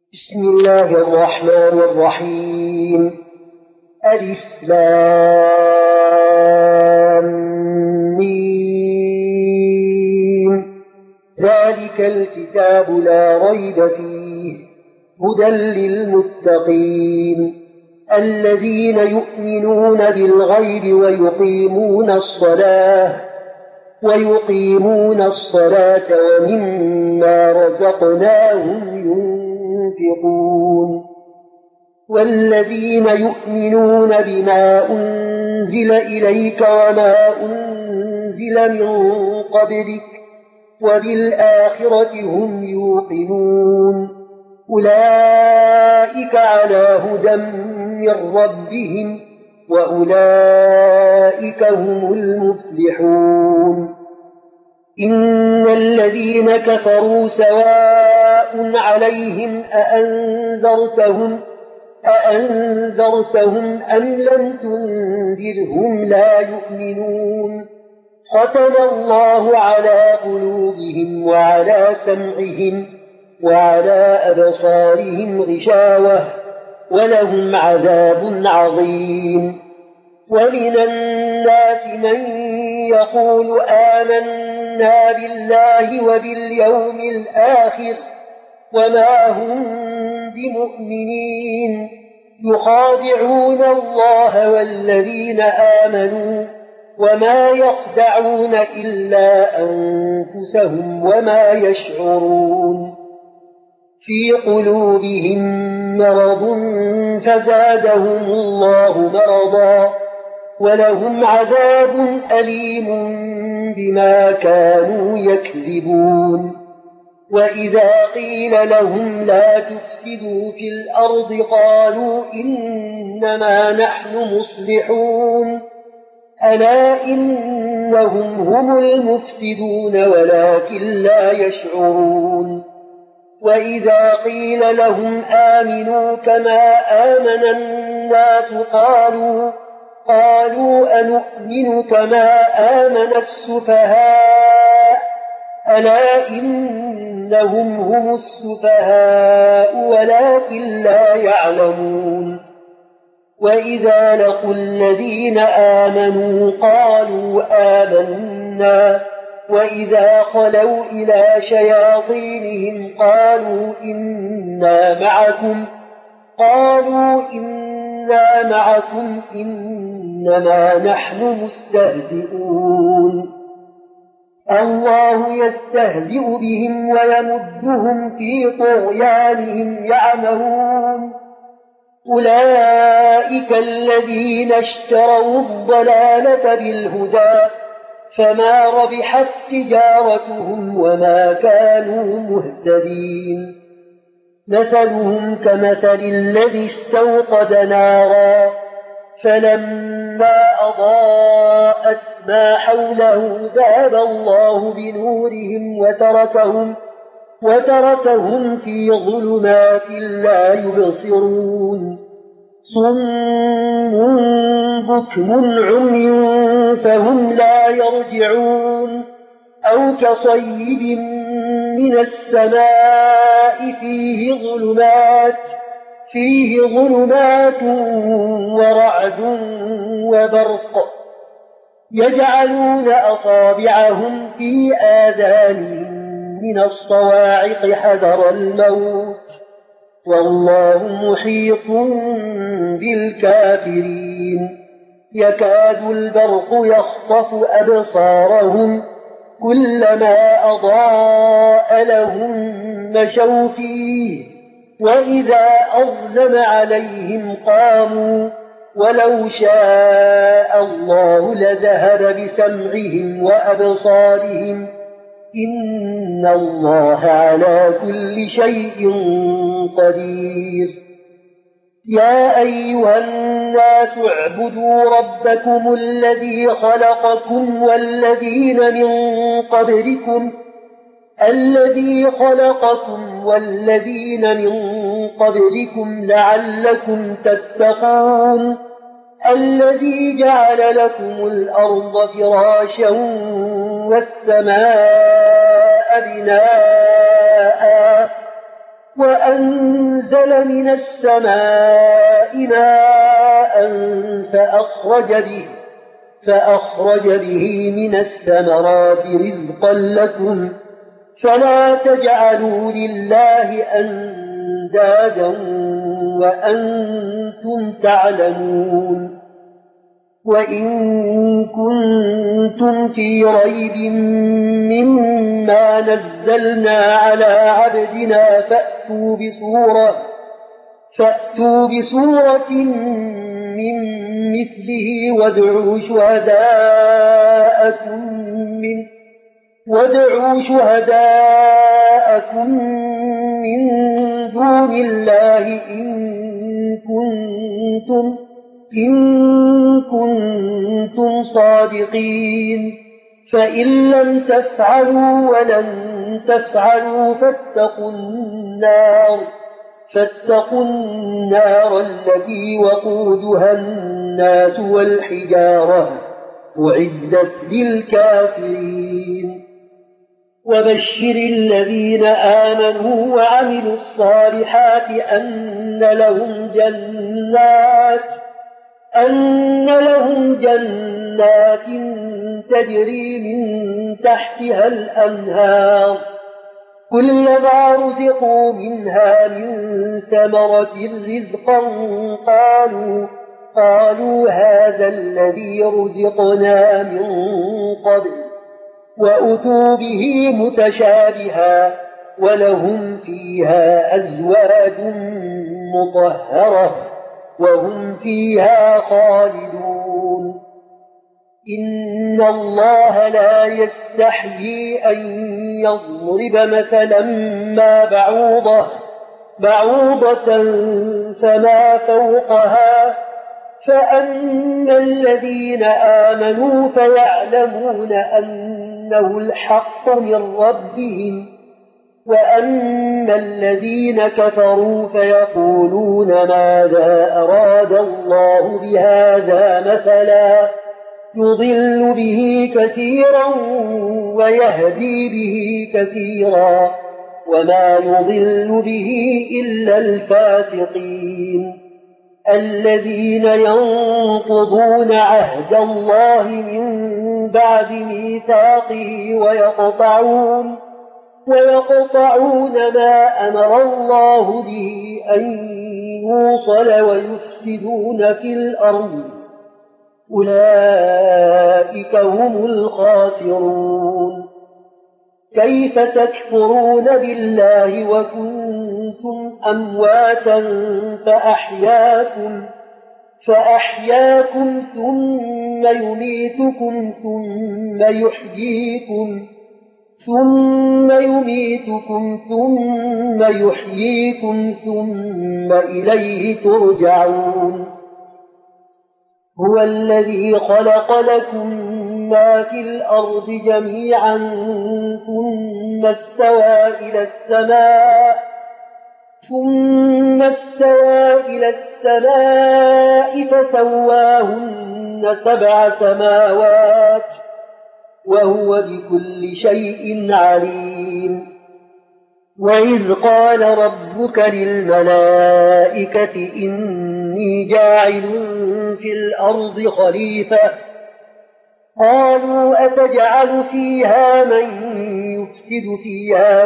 بسم الله الرحمن الرحيم. ألف لام ميم. ذلك الكتاب لا ريب فيه هدى للمتقين الذين يؤمنون بالغيب ويقيمون الصلاة ومما رزقناهم ينفقون والذين يؤمنون بما أنزل إليك وما أنزل من قبلك وبالآخرة هم يوقنون أولئك على هدى من ربهم وأولئك هم المفلحون. إن الذين كفروا سواء عليهم أأنذرتهم أم لم تنذرهم لا يؤمنون. ختم الله على قلوبهم وعلى سمعهم وعلى أبصارهم غشاوة ولهم عذاب عظيم. ومن الناس من يقول آمنا بالله وباليوم الآخر وما هم بمؤمنين يخادعون الله والذين آمنوا وما يخدعون إلا أنفسهم وما يشعرون. في قلوبهم مرض فزادهم الله مرضا ولهم عذاب أليم بما كانوا يكذبون. وإذا قيل لهم لا تفسدوا في الأرض قالوا إنما نحن مصلحون ألا إنهم هم المفسدون ولكن لا يشعرون. وإذا قيل لهم آمنوا كما آمن الناس قالوا أنؤمن كما آمن السفهاء ألا إنهم هم السفهاء ولكن لا يعلمون. وإذا لقوا الذين آمنوا قالوا آمنا وإذا خلوا إلى شياطينهم قالوا إنا معكم إنما نحن مستهزئون. الله يستهزئ بهم ويمدهم في طغيانهم يعمهون. أولئك الذين اشتروا الضلالة بالهدى فما ربحت تجارتهم وما كانوا مهتدين. مثلهم كمثل الذي استوقد نارا فلما أضاءت ما حوله ذهب الله بنورهم وتركهم في ظلمات لا يبصرون. صم بكم عمي فهم لا يرجعون. أو كصيب من السماء فيه ظلمات ورعد وبرق يجعلون أصابعهم في آذانهم من الصواعق حذر الموت والله محيط بالكافرين. يكاد البرق يخطف أبصارهم كلما أضاء لهم مشوا فيه وإذا أظلم عليهم قاموا ولو شاء الله لذهب بسمعهم وأبصارهم إن الله على كل شيء قدير. يا أيها الناس اعبدوا ربكم الذي خلقكم والذين من قبلكم لعلكم تتقون. الذي جعل لكم الأرض فراشا والسماء بناء وأنزل نزل من السماء ماء فأخرج به من الثمرات رزقا لكم فلا تجعلوا لله أندادا وأنتم تعلمون وإن كنتم في ريب مما نزلنا على عبدنا فأتوا بسورة من مثله وادعوا شهداءكم من دون الله إن كنتم صادقين فإن لم تفعلوا ولن تفعلوا فاتقوا النار التي وقودها الناس والحجارة أعدت للكافرين وبشر الذين آمنوا وعملوا الصالحات أن لهم جنات تجري من تحتها الأنهار كلما رزقوا منها من ثمرة رزقا قالوا هذا الذي رزقنا من قبل وأتوا به متشابها ولهم فيها أزواج مطهرة وهم فيها خالدون إن الله لا يستحيي أن يضرب مثلا ما بعوضة فما فوقها فأما الذين آمنوا فيعلمون أنه الحق من ربهم وأما الذين كفروا فيقولون ماذا أراد الله بهذا مثلا يضل به كثيرا ويهدي به كثيرا وما يضل به إلا الفاسقين الذين ينقضون عهد الله من بعد ميثاقه ويقطعون ما أمر الله به أن يوصل ويفسدون في الأرض أولئك هم الخاسرون كيف تكفرون بالله وكنتم أمواتا فأحياكم ثم يميتكم ثم يحييكم ثم إليه ترجعون هو الذي خلق لكم ما في الأرض جميعا ثم استوى إلى السماء فسواهن 7 سماوات وهو بكل شيء عليم وإذ قال ربك للملائكة إني جاعل في الأرض خليفة قالوا أتجعل فيها من يفسد فيها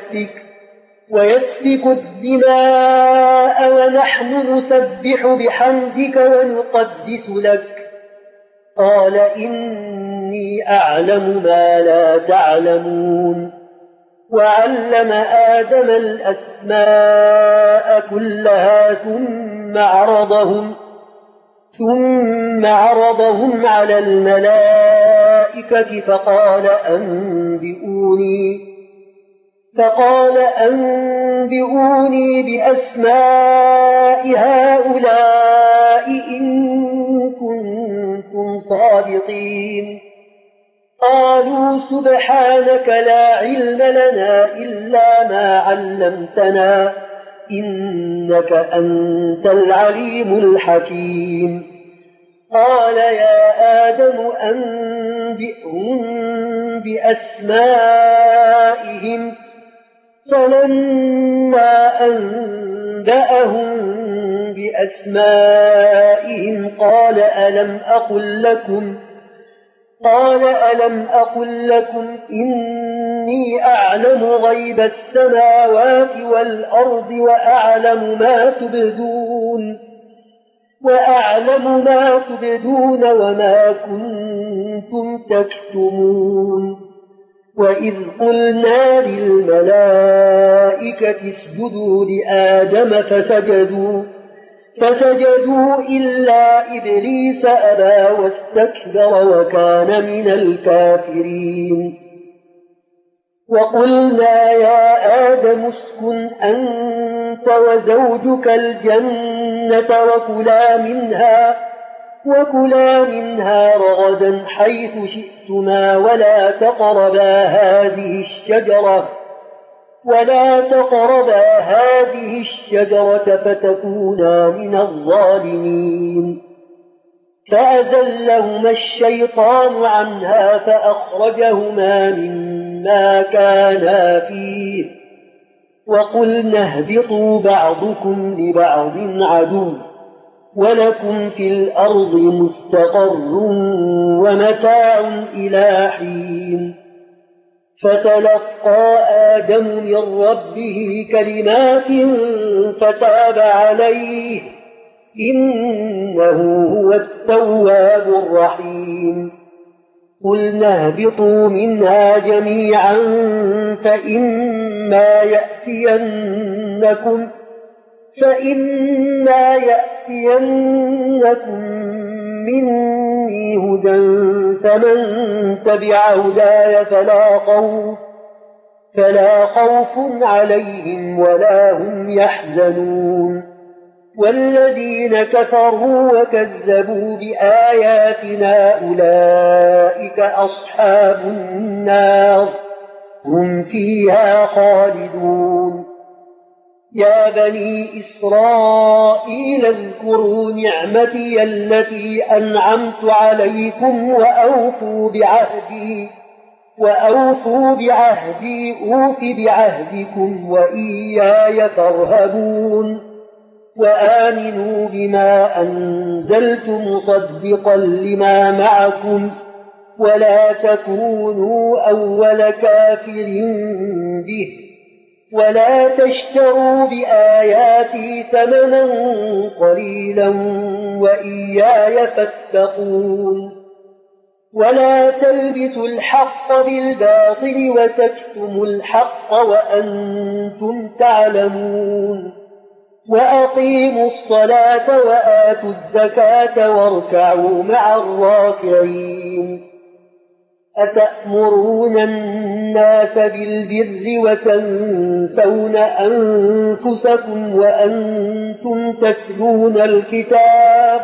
ويسفك الدماء ونحن نسبح بحمدك ونقدس لك قال إني أعلم ما لا تعلمون وعلم آدم الأسماء كلها ثم عرضهم على الملائكة فقال أنبئوني بأسماء هؤلاء إن كنتم صادقين قالوا سبحانك لا علم لنا إلا ما علمتنا إنك أنت العليم الحكيم قال يا آدم أنبئهم بأسمائهم فلما أنبأهم أنبأهم بأسمائهم قال ألم أقل لكم إني أعلم غيب السماوات والأرض وأعلم ما تبدون وما كنتم تكتمون وإذ قلنا للملائكة اسجدوا لآدم فسجدوا إلا إبليس أبى واستكبر وكان من الكافرين وقلنا يا آدم اسكن أنت وزوجك الجنة وكلا منها رغدا حيث شئتما ولا تقربا هذه الشجرة فتكونا من الظالمين فأزلهما الشيطان عنها فأخرجهما مما كانا فيه وقلنا اهبطوا بعضكم لبعض عدو ولكم في الأرض مستقر ومتاع إلى حين فتلقى آدم من ربه كلمات فتاب عليه إنه هو التواب الرحيم قلنا اهبطوا منها جميعا فإما يأتينكم مني هدى فمن تبع هداي فلا خوف عليهم ولا هم يحزنون والذين كفروا وكذبوا بآياتنا أولئك أصحاب النار هم فيها خالدون يا بني إسرائيل اذكروا نعمتي التي أنعمت عليكم وأوفوا بعهدي أوف بعهدكم وإياي فارهبون وآمنوا بما أنزلت مصدقا لما معكم ولا تكونوا أول كافر به ولا تشتروا بآياتي ثمنا قليلا وإياي فاتقون ولا تلبسوا الحق بالباطل وتكتموا الحق وأنتم تعلمون وأقيموا الصلاة وآتوا الزكاة واركعوا مع الراكعين أتأمرون الناس بالبر وتنسون أنفسكم وأنتم تتلون الكتاب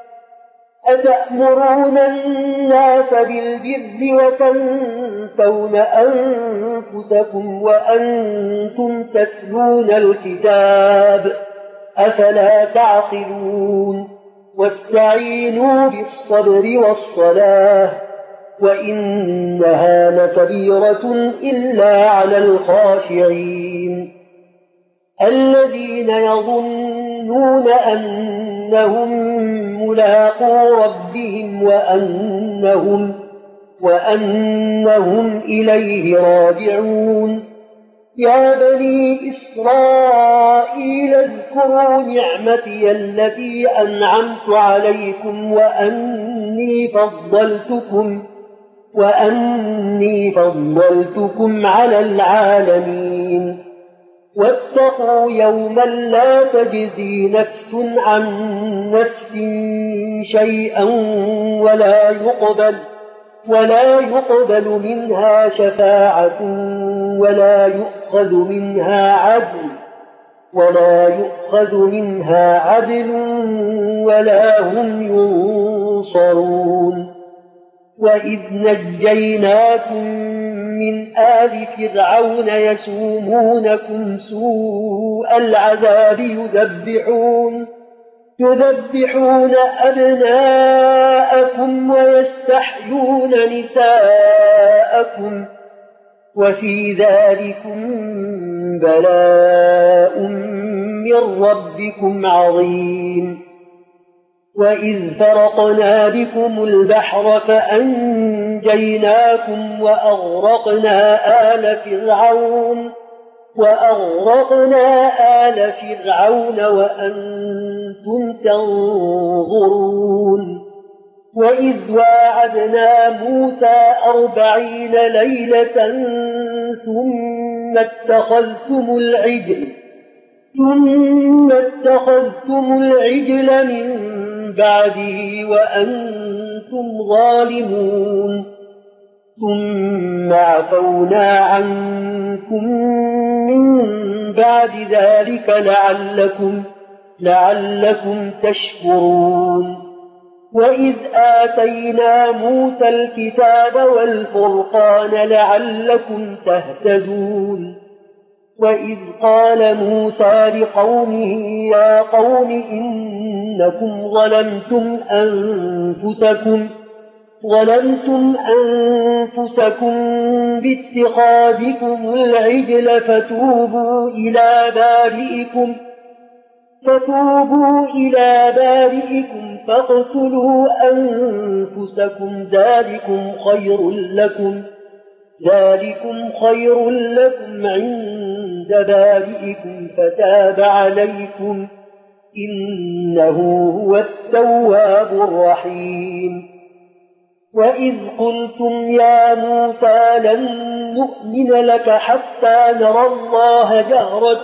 أفلا تعقلون واستعينوا بالصبر والصلاة وإنها لكبيرة إلا على الخاشعين الذين يظنون أنهم ملاقو ربهم وأنهم إليه راجعون يا بني إسرائيل اذكروا نعمتي التي أنعمت عليكم وأني فضلتكم على العالمين واتقوا يوما لا تجزي نفس عن نفس شيئا ولا يقبل منها شفاعة ولا يؤخذ منها عدل ولا هم ينصرون وإذ نجيناكم من آل فرعون يسومونكم سوء العذاب يذبحون أبناءكم ويستحيون نساءكم وفي ذلكم بلاء من ربكم عظيم. وإذ فرقنا بكم البحر فأنجيناكم وأغرقنا آل فرعون وأنتم تنظرون. وإذ واعدنا موسى 40 ليلة ثم اتخذتم العجل من بعده وأنتم ظالمون. ثم عفونا عنكم من بعد ذلك لعلكم تشكرون. وإذ آتينا موسى الكتاب والفرقان لعلكم تهتدون. وإذ قال موسى لقومه يا قوم إنكم ظلمتم أنفسكم باتخاذكم العجل فتوبوا إلى بارئكم فاقتلوا أنفسكم ذلكم خير لكم عند بارئكم فتاب عليكم إنه هو التواب الرحيم. وإذ قلتم يا موسى لن نؤمن لك حتى نرى الله جهرة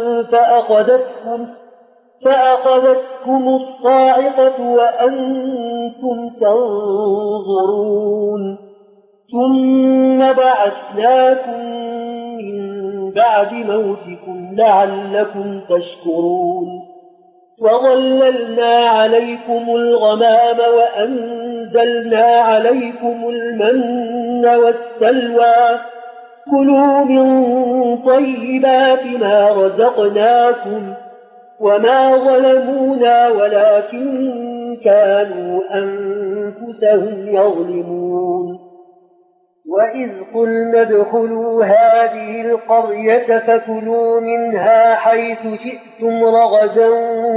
فأخذتكم الصاعقة وأنتم تنظرون. ثم بعثناكم من بعد موتكم لعلكم تشكرون. وظللنا عليكم الغمام وأنزلنا عليكم المن والسلوى كلوا من طيبات ما رزقناكم وما ظلمونا ولكن كانوا أنفسهم يظلمون. وإذ قلنا ادخلوا هذه القرية فكلوا منها حيث شئتم رغدا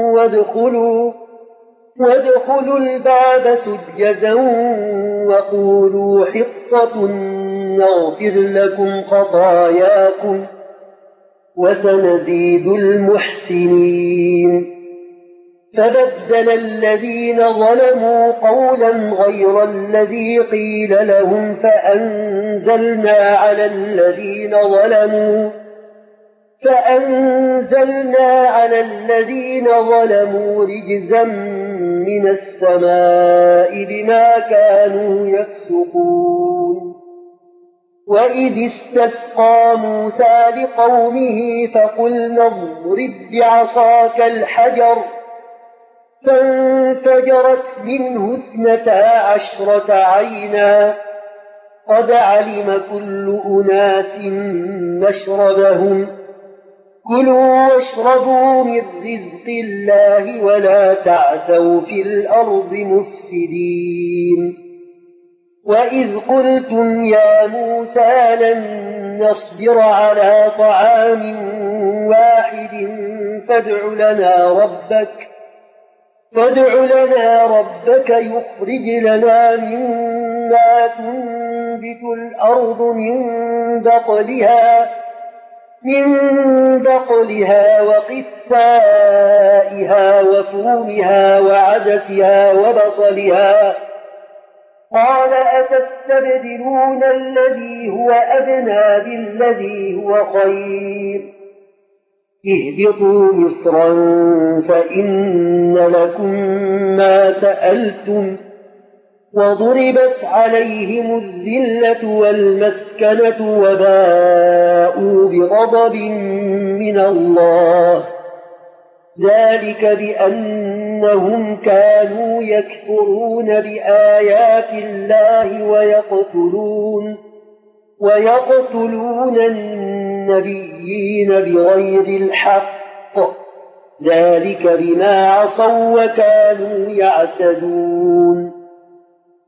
وادخلوا الباب سجدا وقولوا حطة نغفر لكم خطاياكم وسنزيد المحسنين. فبدل الذين ظلموا قولا غير الذي قيل لهم فأنزلنا على الذين ظلموا رجزا من السماء بما كانوا يفسقون. وإذ استسقى موسى لقومه فقلنا اضرب بعصاك الحجر فانفجرت منه 12 عينا قد علم كل أناس مشربهم كلوا واشربوا من رزق الله ولا تعثوا في الأرض مفسدين. وإذ قلتم يا موسى لن نصبر على طعام واحد فادع لنا ربك يخرج لنا مما تنبت الأرض من بقلها وقثائها وفومها وعدسها وبصلها قال أتستبدلون الذي هو أدنى بالذي هو خير اهبطوا مصرا فإن لكم ما سألتم وضربت عليهم الذلة والمسكنة وباءوا بغضب من الله ذلك بأنهم كانوا يكفرون بآيات الله ويقتلون النبيين بغير الحق ذلك بما عصوا وكانوا يعتدون.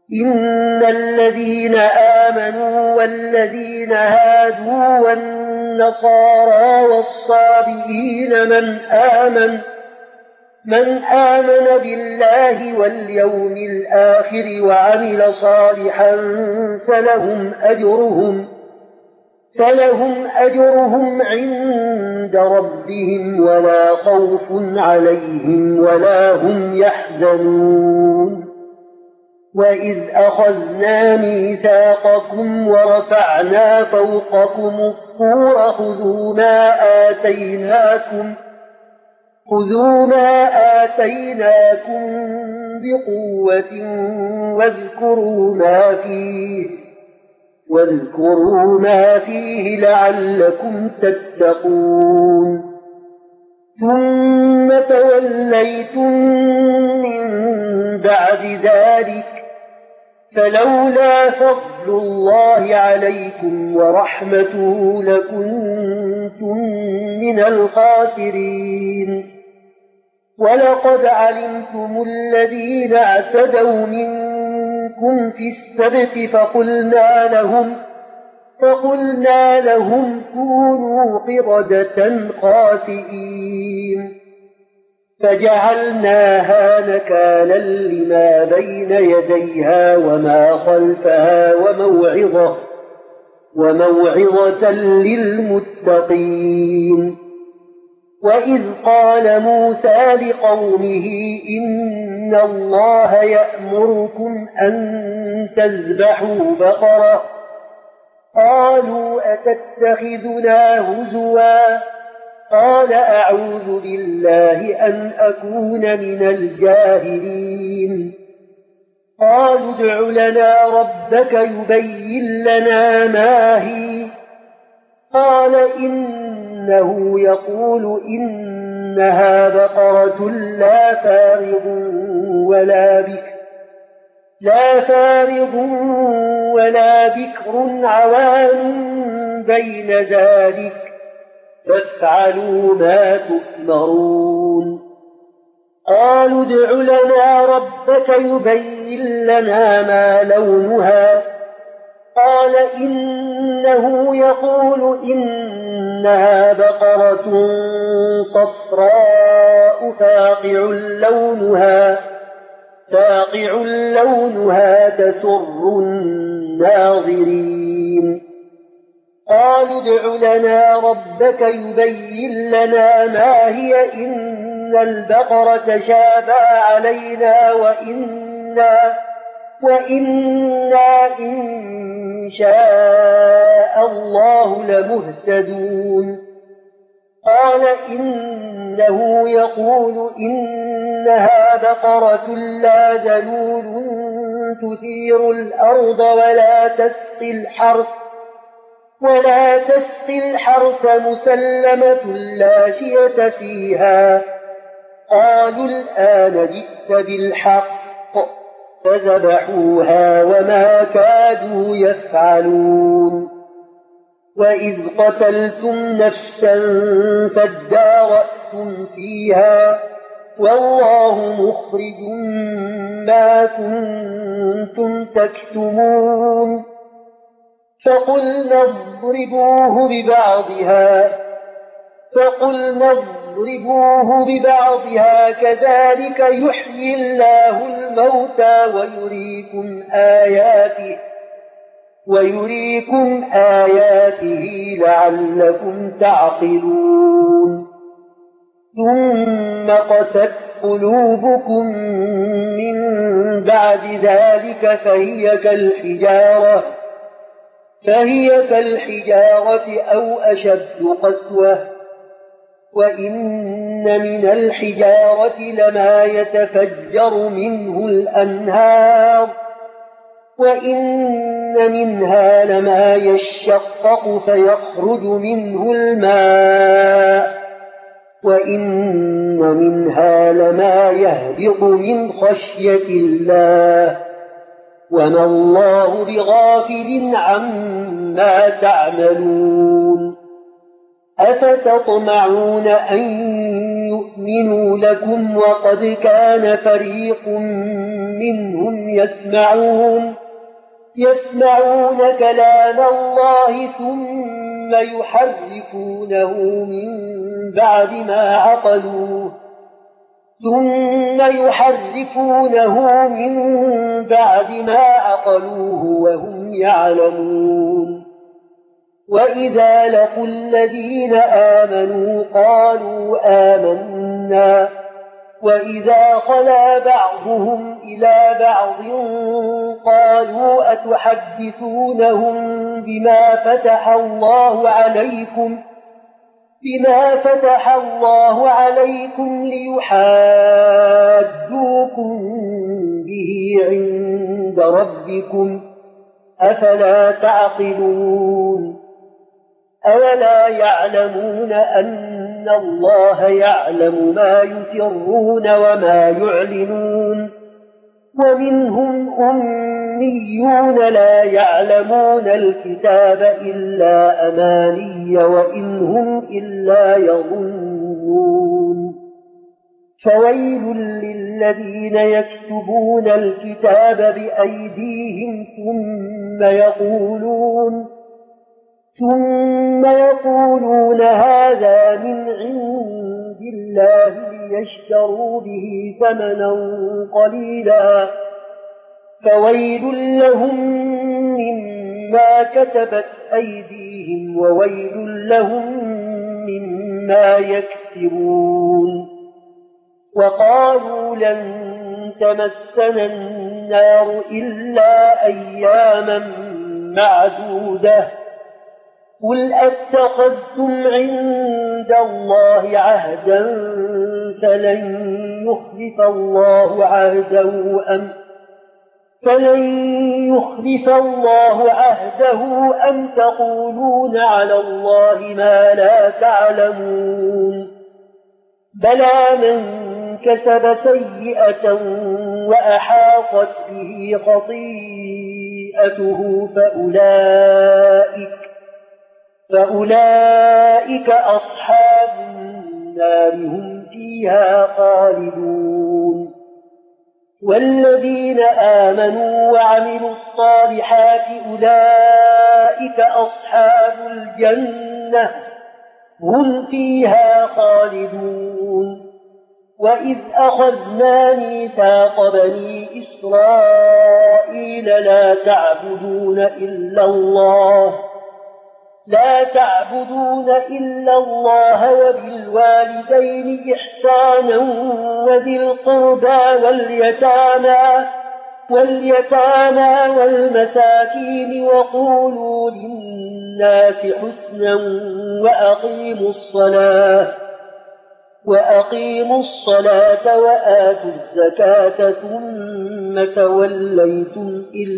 إن الذين آمنوا والذين هادوا والنصارى والصابئين من آمن بالله واليوم الآخر وعمل صالحا فلهم أجرهم عند ربهم ولا خوف عليهم ولا هم يحزنون. وإذ أخذنا ميثاقكم ورفعنا فوقكم الطور خذوا ما آتيناكم بقوة واذكروا ما فيه لعلكم تتقون. ثم توليتم من بعد ذلك فلولا فضل الله عليكم ورحمته لكنتم من الخاسرين. ولقد علمتم الذين اعتدوا منكم في السبت فقلنا لهم كونوا قردة خاسئين فجعلناها نكالا لما بين يديها وما خلفها وموعظة للمتقين. وإذ قال موسى لقومه إن الله يأمركم أن تذبحوا بقرة قالوا أتتخذنا هزوا قال أعوذ بالله أن أكون من الجاهلين. قالوا ادع لنا ربك يبين لنا ما هي قال إنه يقول إنها بقرة لا فارض ولا بكر عوان بين ذلك فافعلوا ما تؤمرون. قالوا ادع لنا ربك يبين لنا ما لونها قال إنه يقول إنها بقرة صفراء فاقع لونها تسر الناظرين. قالوا ادع لنا ربك يبين لنا ما هي إن البقرة شابه علينا وإنا إن شاء الله لمهتدون. قال إنه يقول إنها بقرة لا ذلول تثير الأرض ولا تسقي الحرث مسلمة لا شية فيها. قالوا الآن جئت بالحق فذبحوها وما كادوا يفعلون. وإذ قتلتم نفسا فادارأتم فيها والله مخرج ما كنتم تكتمون. فقلنا اضربوه ببعضها كذلك يحيي الله الموتى ويريكم آياته لعلكم تعقلون. ثم قست قلوبكم من بعد ذلك فهي كالحجارة أو أشد قسوة. وإن من الحجارة لما يتفجر منه الأنهار وإن منها لما يشقق فيخرج منه الماء وإن منها لما يهبط من خشية الله وما الله بغافل عما تعملون. أفتطمعون أن يؤمنوا لكم وقد كان فريق منهم يسمعون كلام الله ثم يحرفونه من بعد ما عقلوه وهم يعلمون. وإذا لقوا الذين آمنوا قالوا آمنا، وإذا خلا بعضهم إلى بعض قالوا أتحدثونهم بما فتح الله عليكم ليحاجوكم به عند ربكم أفلا تعقلون. أولا يعلمون أن الله يعلم ما يسرون وما يعلنون. ومنهم أميون لا يعلمون الكتاب إلا أماني وإن هم إلا يظنون. فويل للذين يكتبون الكتاب بأيديهم ثم يقولون هذا من عند الله ليشتروا به ثمنا قليلا فويل لهم مما كتبت أيديهم وويل لهم مما يكسبون. وقالوا لن تمسنا النار إلا أياما معدودة قل أتخذتم عند الله عهدا فلن يخلف الله عهده أم تقولون على الله ما لا تعلمون. بلى من كسب سيئة وأحاطت به خطيئته فأولئك أصحاب النار هم فيها خالدون. والذين آمنوا وعملوا الصالحات أولئك أصحاب الجنة هم فيها خالدون. وإذ أخذنا ميثاق بني إسرائيل لا تعبدون إلا الله وبالوالدين إحسانا وذي القربى واليتامى والمساكين وقولوا للناس حسنا وأقيموا الصلاة وآتوا الزكاة ثم توليتم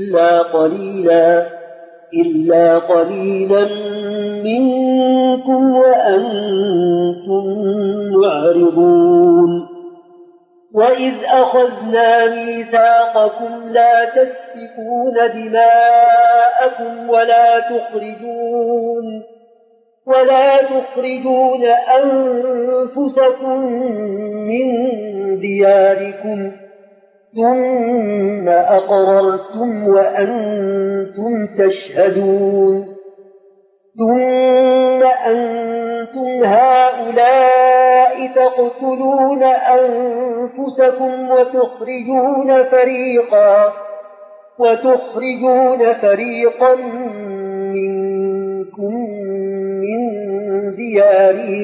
إلا قليلا منكم وأنتم معرضون. وإذ أخذنا ميثاقكم لا تسفكون دماءكم ولا تخرجون أنفسكم من دياركم ثم أقررتم وأنتم تشهدون. ثم أنتم هؤلاء تقتلون أنفسكم وتخرجون فريقا منكم من ديارهم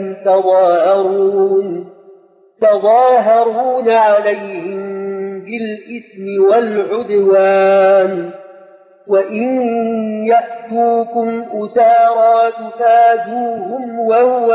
تظاهرون عليهم بالإثم والعدوان وإن يأتوكم أسارى تفادوهم وهو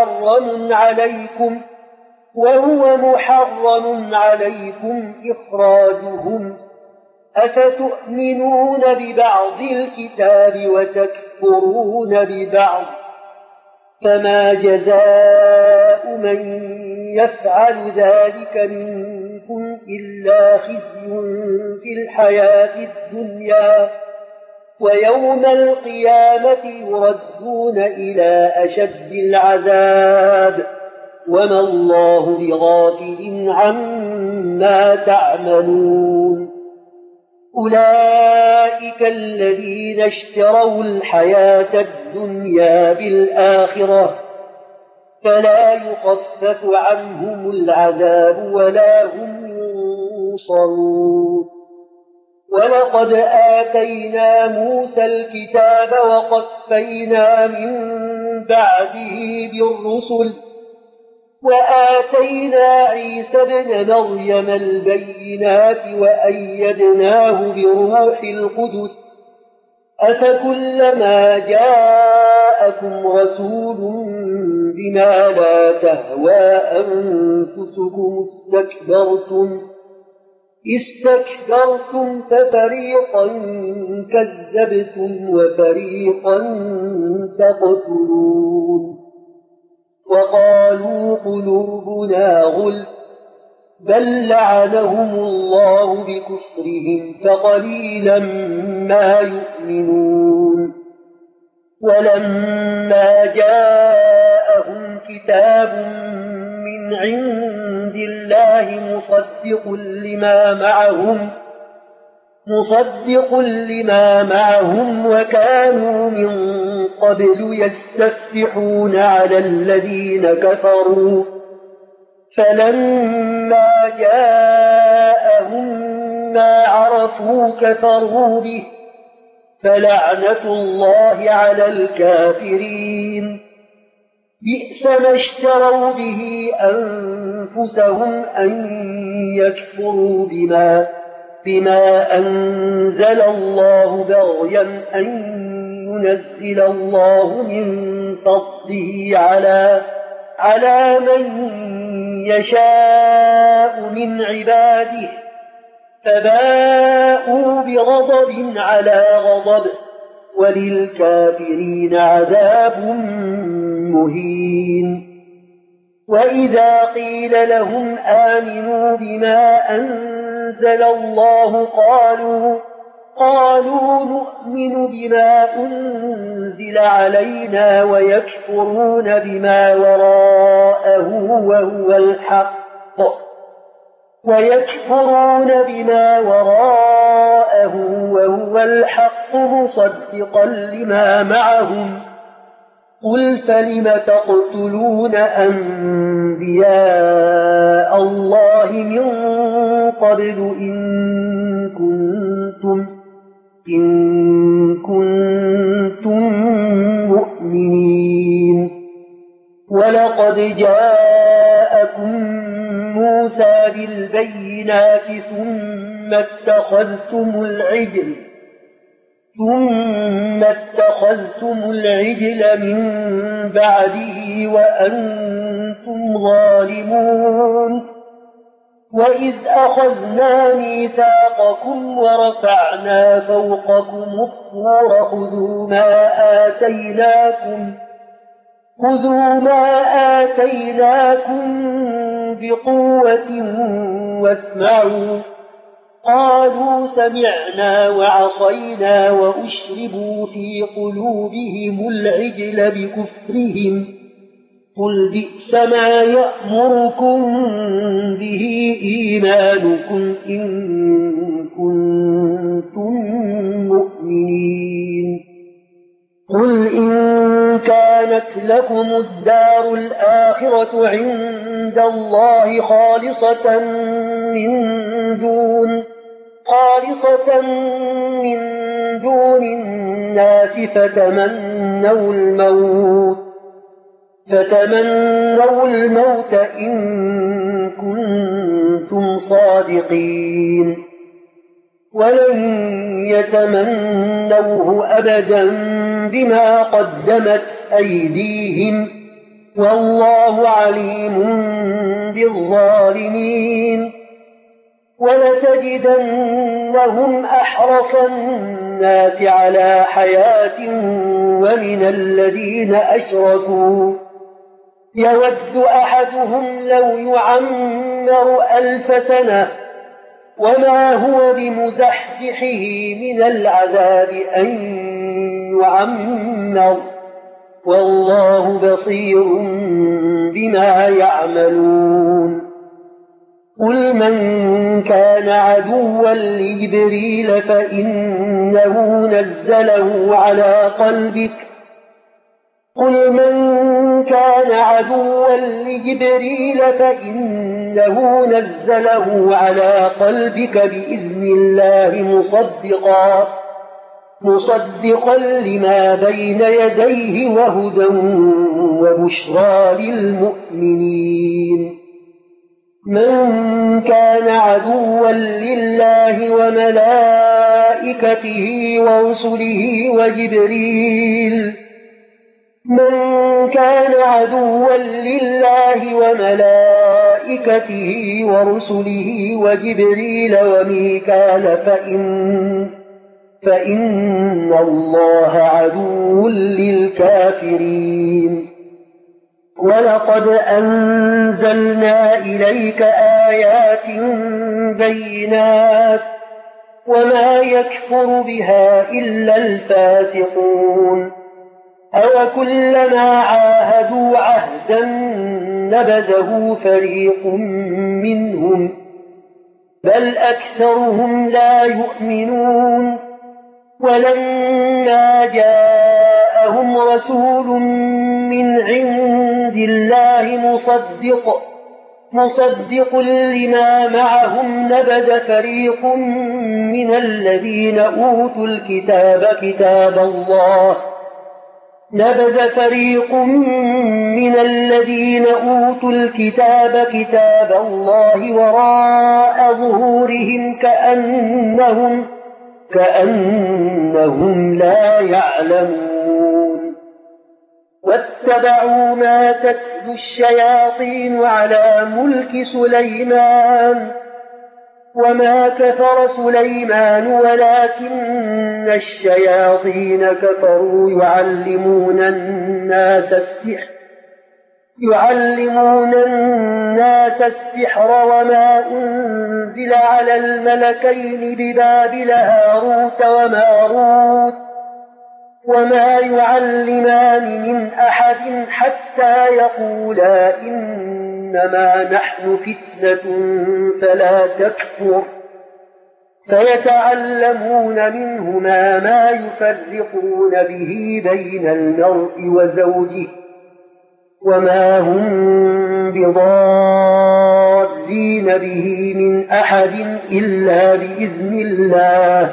محرم عليكم إخراجهم أفتؤمنون ببعض الكتاب وتكفرون ببعض فما جزاء من يفعل ذلك منكم إلا خزي في الحياة الدنيا ويوم القيامة يردون إلى أشد العذاب وما الله بغافل عما تعملون. أولئك الذين اشتروا الحياة الدنيا الدنيا بالآخرة فلا يخفف عنهم العذاب ولا هم ينصرون. ولقد آتينا موسى الكتاب وقفينا من بعده بالرسل وآتينا عيسى ابن مريم البينات وأيدناه بروح القدس أفكلما جاءكم رسول بما لا تهوى أنفسكم استكبرتم ففريقا كذبتم وفريقا تقتلون. وقالوا قلوبنا غلف بل لعنهم الله بكفرهم فقليلا ما يؤمنون. ولما جاءهم كتاب من عند الله مصدق لما معهم وكانوا من قبل يستفتحون على الذين كفروا فلما جاءهم ما عرفوا كفروا به فلعنة الله على الكافرين. بئس ما اشتروا به أنفسهم أن يكفروا بما أنزل الله بغيا أن ينزل الله من فضله على من يشاء من عباده فباءوا بغضب على غضب وللكافرين عذاب مهين. وإذا قيل لهم آمنوا بما أنزل الله قالوا نؤمن بما أنزل علينا ويكفرون بما وراءه وهو الحق مصدقا لما معهم. قل فلم تقتلون أنبياء الله من قبل إن كنتم مؤمنين. ولقد جاءكم موسى بالبينات ثم اتخذتم العجل من بعده وأنتم ظالمون. وإذ أخذنا ميثاقكم ورفعنا فوقكم الطور خذوا ما آتيناكم بقوة واسمعوا. قالوا سمعنا وعصينا وأشربوا في قلوبهم العجل بكفرهم. قل بئس ما يأمركم به إيمانكم إن كنتم مؤمنين. قل إن كانت لكم الدار الآخرة عند الله خالصة من دون الناس فتمنوا الموت إن كنتم صادقين. ولن يتمنوه أبدا بما قدمت أيديهم والله عليم بالظالمين. ولتجدنهم أحرص الناس على حياة ومن الذين أشركوا يود أحدهم لو يعمر 1000 سنة وما هو بمزحزحه من العذاب أن يعمر والله بصير بما يعملون. قل من كان عدوا لجبريل فإنه نزله على قل من كان عدوا لجبريل فإنه نزله على قلبك بإذن الله مصدقا لما بين يديه وهدى وبشرى للمؤمنين من كان عدوا لله وملائكته ورسله وجبريل وميكال فإن الله عدو للكافرين ولقد أنزلنا إليك آيات بينات وما يكفر بها إلا الفاسقون أوكلما عاهدوا عهدا نبذه فريق منهم بل أكثرهم لا يؤمنون ولما جاءهم رسول من عند الله مصدق لما معهم نبذ فريق من الذين أوتوا الكتاب كتاب الله وراء ظهورهم كأنهم لا يعلمون واتبعوا ما تتلو الشياطين على ملك سليمان وما كفر سليمان ولكن الشياطين كفروا يعلمون الناس السحر وما أنزل على الملكين ببابل هاروت وماروت وما يعلمان من أحد حتى يقولا إنما نحن فتنة فلا تكفر فيتعلمون منهما ما يفرقون به بين المرء وزوجه وما هم بضارين به من أحد إلا بإذن الله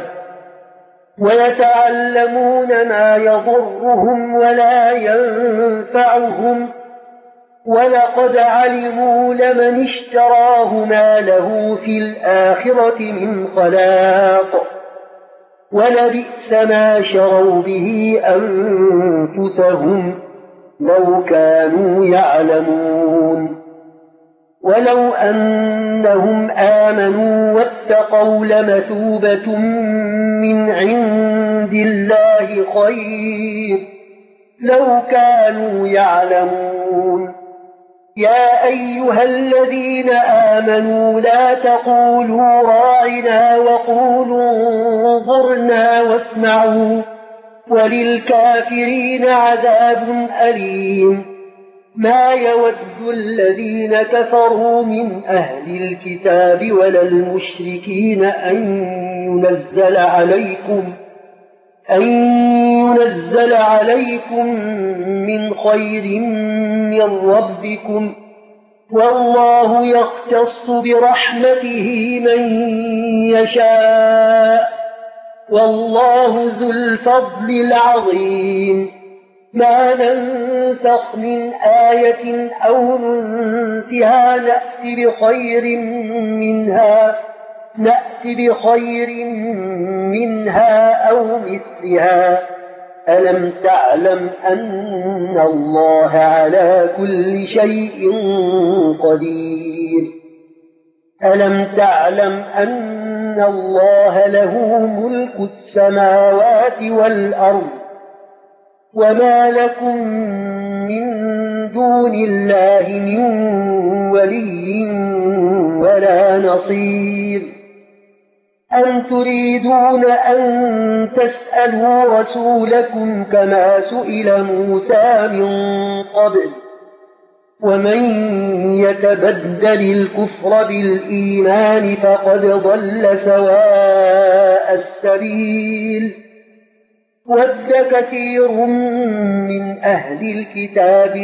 ويتعلمون ما يضرهم ولا ينفعهم ولقد علموا لمن اشتراه ما له في الآخرة من خلاق ولبئس ما شروا به أنفسهم لو كانوا يعلمون ولو أنهم آمنوا واتقوا لمثوبة من عند الله خير لو كانوا يعلمون يا أيها الذين آمنوا لا تقولوا راعنا وقولوا انظرنا واسمعوا وللكافرين عذاب أليم ما يود الذين كفروا من أهل الكتاب ولا المشركين أن ينزل عليكم من خير من ربكم والله يختص برحمته من يشاء والله ذو الفضل العظيم ما ننسخ من آية أو ننسها نأت بخير منها أو مثلها ألم تعلم أن الله على كل شيء قدير ألم تعلم أن الله له ملك السماوات والأرض وما لكم من دون الله من ولي ولا نصير أم تريدون أن تسألوا رسولكم كما سئل موسى من قبل ومن يتبدل الكفر بالإيمان فقد ضل سواء السبيل وَدَّ كَثِيرٌ مِّنْ أَهْلِ الْكِتَابِ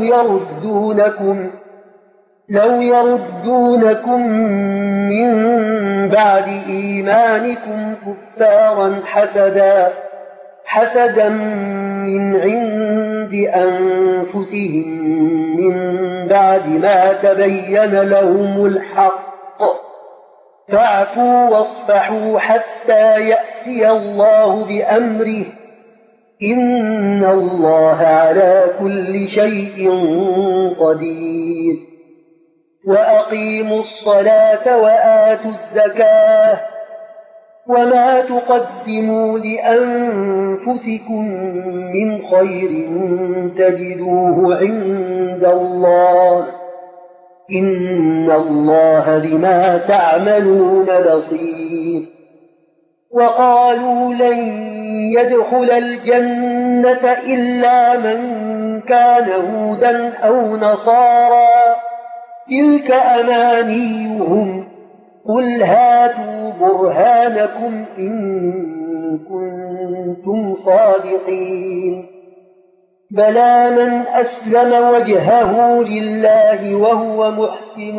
لَوْ يَرُدُّونَكُم مِّن بَعْدِ إِيمَانِكُمْ كُفَّارًا حَسَدًا مِّنْ عِندِ أَنفُسِهِم مِّن بَعْدِ مَا تَبَيَّنَ لَهُمُ الْحَقُّ فَاعْفُوا وَاصْفَحُوا حَتَّى يَأْتِيَ اللَّهُ بِأَمْرِهِ إِنَّ اللَّهَ عَلَى كُلِّ شَيْءٍ قَدِيرٌ وَأَقِيمُوا الصَّلَاةَ وَآتُوا الزَّكَاةَ وَمَا تُقَدِّمُوا لِأَنفُسِكُم مِّنْ خَيْرٍ تَجِدُوهُ عِندَ اللَّهِ إِنَّ اللَّهَ بِمَا تَعْمَلُونَ بَصِيرٌ وَقَالُوا لَن يَدْخُلَ الْجَنَّةَ إِلَّا مَن كَانَ هُودًا أَوْ نَصَارَىٰ تِلْكَ أَمَانِيُّهُمْ قُلْ هَاتُوا بُرْهَانَكُمْ إِن كُنتُمْ صَادِقِينَ بَلَىٰ مَنْ أَسْلَمَ وَجْهَهُ لِلَّهِ وَهُوَ مُحْسِنٌ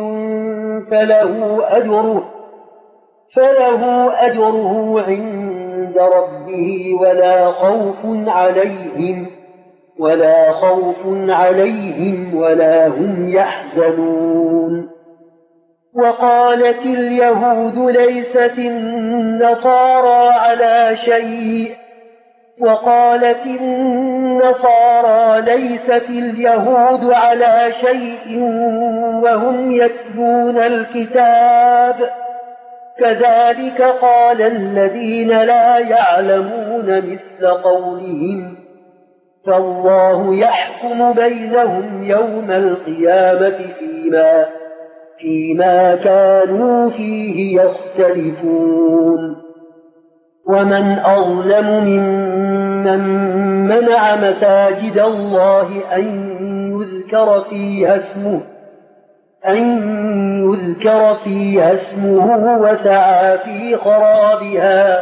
فَلَهُ أَجْرُهُ عِندَ رَبِّهِ ولا خوف عليهم ولا هم يحزنون وقالت اليهود ليست النصارى على شيء وهم يتلون الكتاب كذلك قال الذين لا يعلمون مثل قولهم فالله يحكم بينهم يوم القيامة فيما كانوا فيه يختلفون ومن أظلم ممن منع مساجد الله أن يذكر فيها اسمه وسعى في خرابها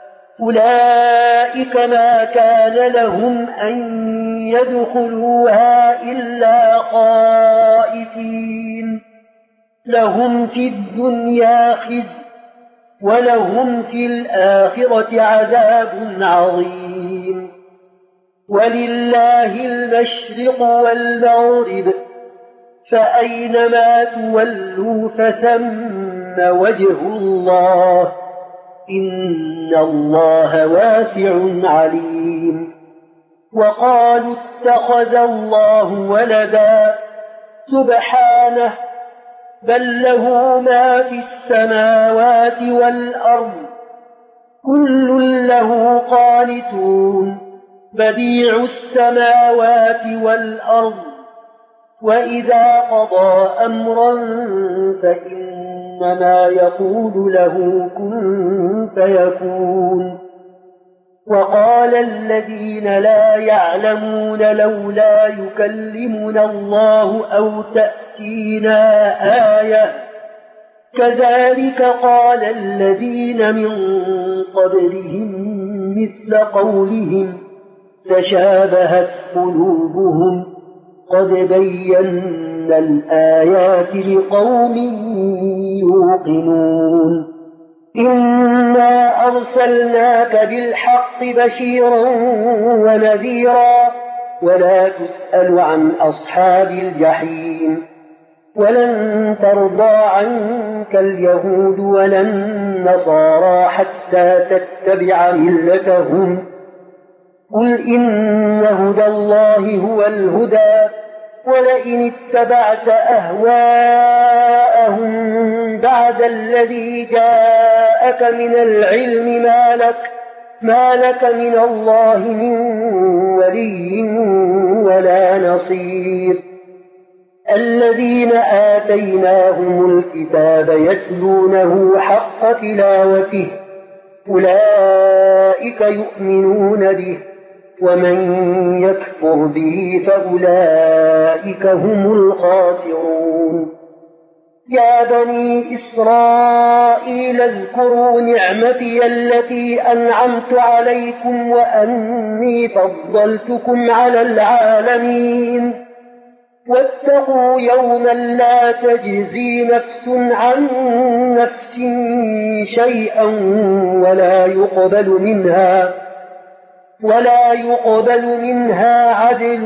أولئك ما كان لهم أن يدخلوها إلا خائفين لهم في الدنيا خزي ولهم في الآخرة عذاب عظيم ولله المشرق والمغرب فأينما تولوا فثم وجه الله إن الله واسع عليم وقالوا اتخذ الله ولدا سبحانه بل له ما في السماوات والأرض كل له قانتون بديع السماوات والأرض وإذا قضى أمرا فإنما يقول له كن فيكون وقال الذين لا يعلمون لولا يكلمنا الله أو تأتينا آية كذلك قال الذين من قبلهم مثل قولهم تشابهت قلوبهم قد بينا الآيات لقوم يوقنون إنا أرسلناك بالحق بشيرا ونذيرا ولا تسأل عن أصحاب الجحيم ولن ترضى عنك اليهود ولا النصارى حتى تتبع ملتهم قل إن هدى الله هو الهدى ولئن اتبعت أهواءهم بعد الذي جاءك من العلم ما لك من الله من ولي ولا نصير الذين آتيناهم الكتاب يتلونه حق تلاوته أولئك يؤمنون به ومن يكفر به فأولئك هم الخاسرون يا بني إسرائيل اذكروا نعمتي التي أنعمت عليكم وأني فضلتكم على العالمين واتقوا يوما لا تجزي نفس عن نفس شيئا ولا يقبل منها عدل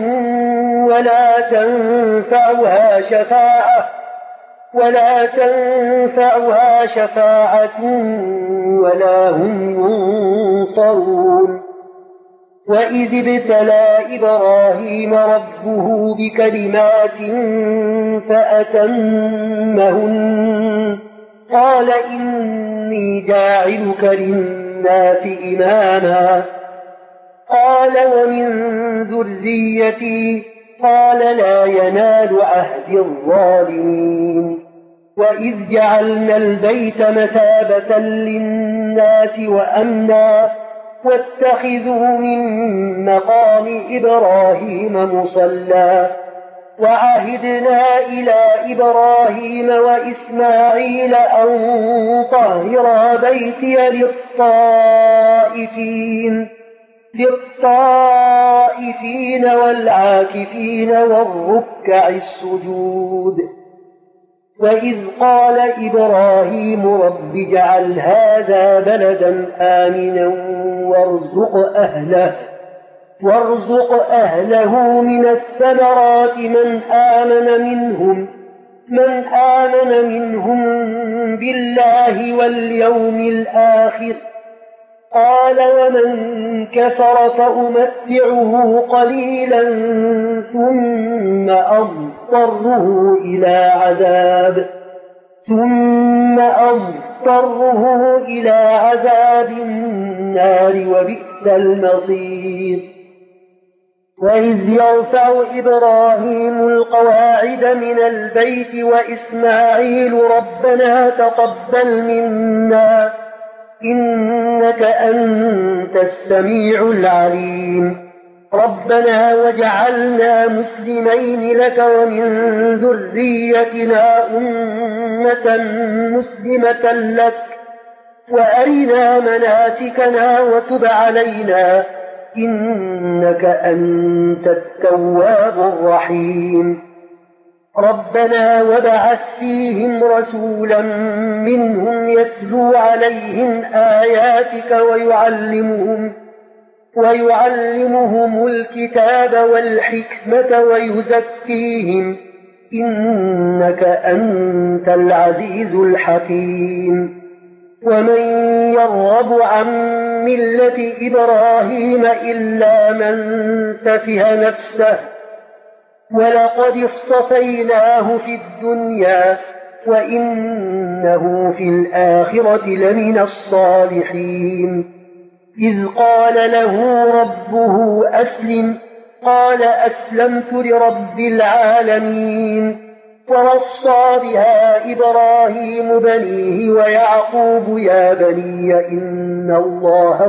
ولا تنفعها شفاعة ولا هم ينصرون وإذ ابتلى إبراهيم ربه بكلمات فأتمهن قال إني جاعلك للناس إماما قال ومن ذريتي قال لا ينال عهد الظالمين وإذ جعلنا البيت مثابة للناس وأمنا واتخذوا من مقام إبراهيم مصلى وعهدنا إلى إبراهيم وإسماعيل أن طهرا بيتي للطائفين والعاكفين والركع السجود وإذ قال إبراهيم رب اجعل هذا بلدا آمنا وارزق أهله من الثمرات من آمن منهم بالله واليوم الآخر قال ومن كفر فأمتعه قليلا ثم أضطره إلى عذاب النار وبئس المصير وإذ يرفع إبراهيم القواعد من البيت وإسماعيل ربنا تقبل منا إنك أنت السميع العليم ربنا وجعلنا مسلمين لك ومن ذريتنا أمة مسلمة لك وأرنا مناسكنا وتب علينا إنك أنت التواب الرحيم ربنا وابعث فيهم رسولا منهم يتلو عليهم آياتك ويعلمهم الكتاب والحكمة ويزكيهم إنك أنت العزيز الحكيم ومن يرغب عن ملة إبراهيم إلا من سفه نفسه ولقد اصطفيناه في الدنيا وإنه في الآخرة لمن الصالحين إذ قال له ربه أسلم قال أسلمت لرب العالمين ووصى بها إبراهيم بنيه ويعقوب يا بني إن الله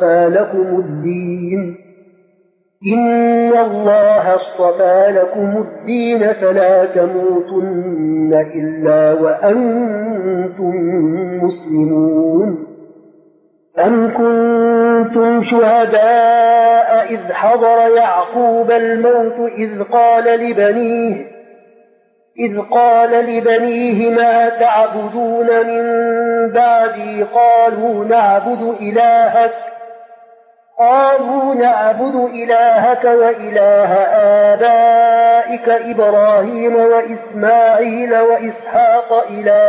اصطفى لكم الدين فلا تموتن إلا وأنتم مسلمون أم كنتم شهداء إذ حضر يعقوب الموت إذ قال لبنيه ما تعبدون من بعدي قالوا نعبد إلهك وإله آبائك إبراهيم وإسماعيل وإسحاق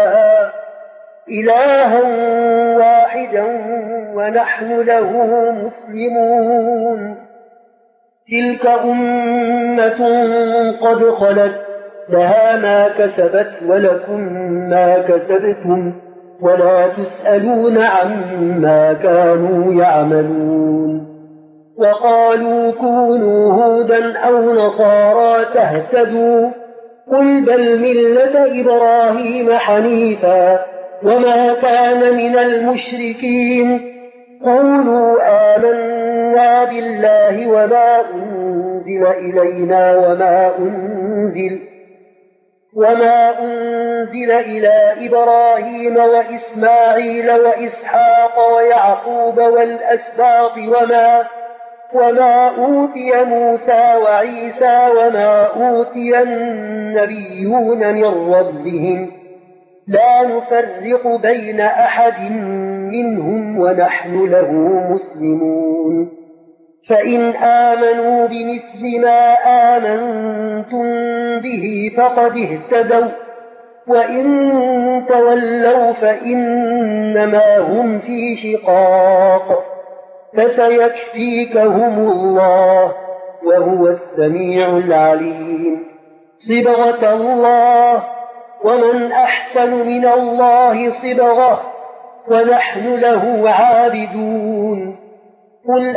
إلها واحدا ونحن له مسلمون تلك أمة قد خلت لها ما كسبت ولكم ما كسبتم ولا تسألون عما كانوا يعملون وقالوا كونوا هودا أو نصارى تهتدوا قل بل ملة إبراهيم حنيفا وما كان من المشركين قولوا آمنا بالله وما أنزل إلينا وما أنزل إلى إبراهيم وإسماعيل وإسحاق ويعقوب والأسباط وما أوتي موسى وعيسى وما أوتي النبيون من ربهم لا نفرق بين أحد منهم ونحن له مسلمون فإن آمنوا بمثل ما آمنتم به فقد اهتدوا وإن تولوا فإنما هم في شقاق فسيكفيكهم الله وهو السميع العليم صبغة الله ومن أحسن من الله صبغة ونحن له عابدون قل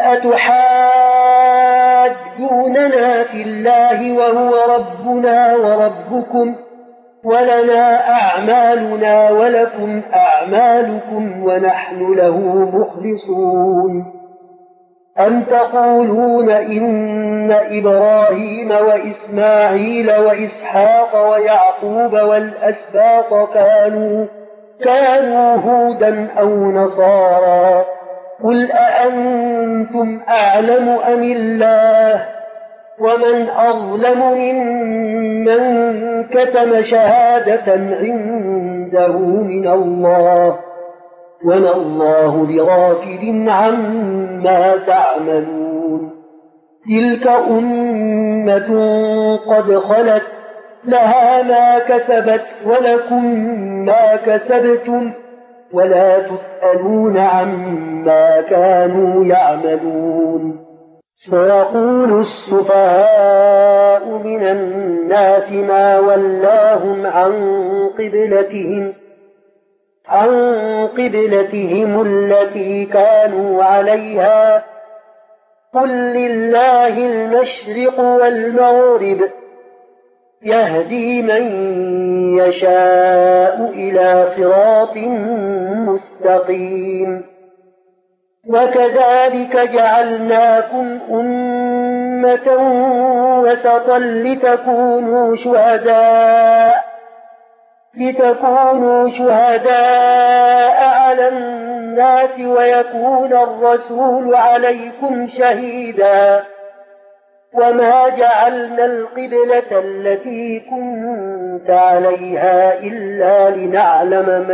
أتحاجوننا في الله وهو ربنا وربكم ولنا أعمالنا ولكم أعمالكم ونحن له مخلصون أم تقولون إن إبراهيم وإسماعيل وإسحاق ويعقوب والأسباط كانوا هودا أو نصارى قل أأنتم أعلم أم الله ومن أظلم ممن كتم شهادة عنده من الله وما الله بغافل عما تعملون تلك أمة قد خلت لها ما كسبت ولكم ما كسبتم ولا تسألون عما كانوا يعملون سيقول السفهاء من الناس ما ولاهم عن قبلتهم التي كانوا عليها قل لله المشرق والمغرب يهدي من يشاء إلى صراط مستقيم وكذلك جعلناكم أمة وسطا لتكونوا شهداء على الناس ويكون الرسول عليكم شهيدا وما جعلنا القبلة التي كنت عليها إلا لنعلم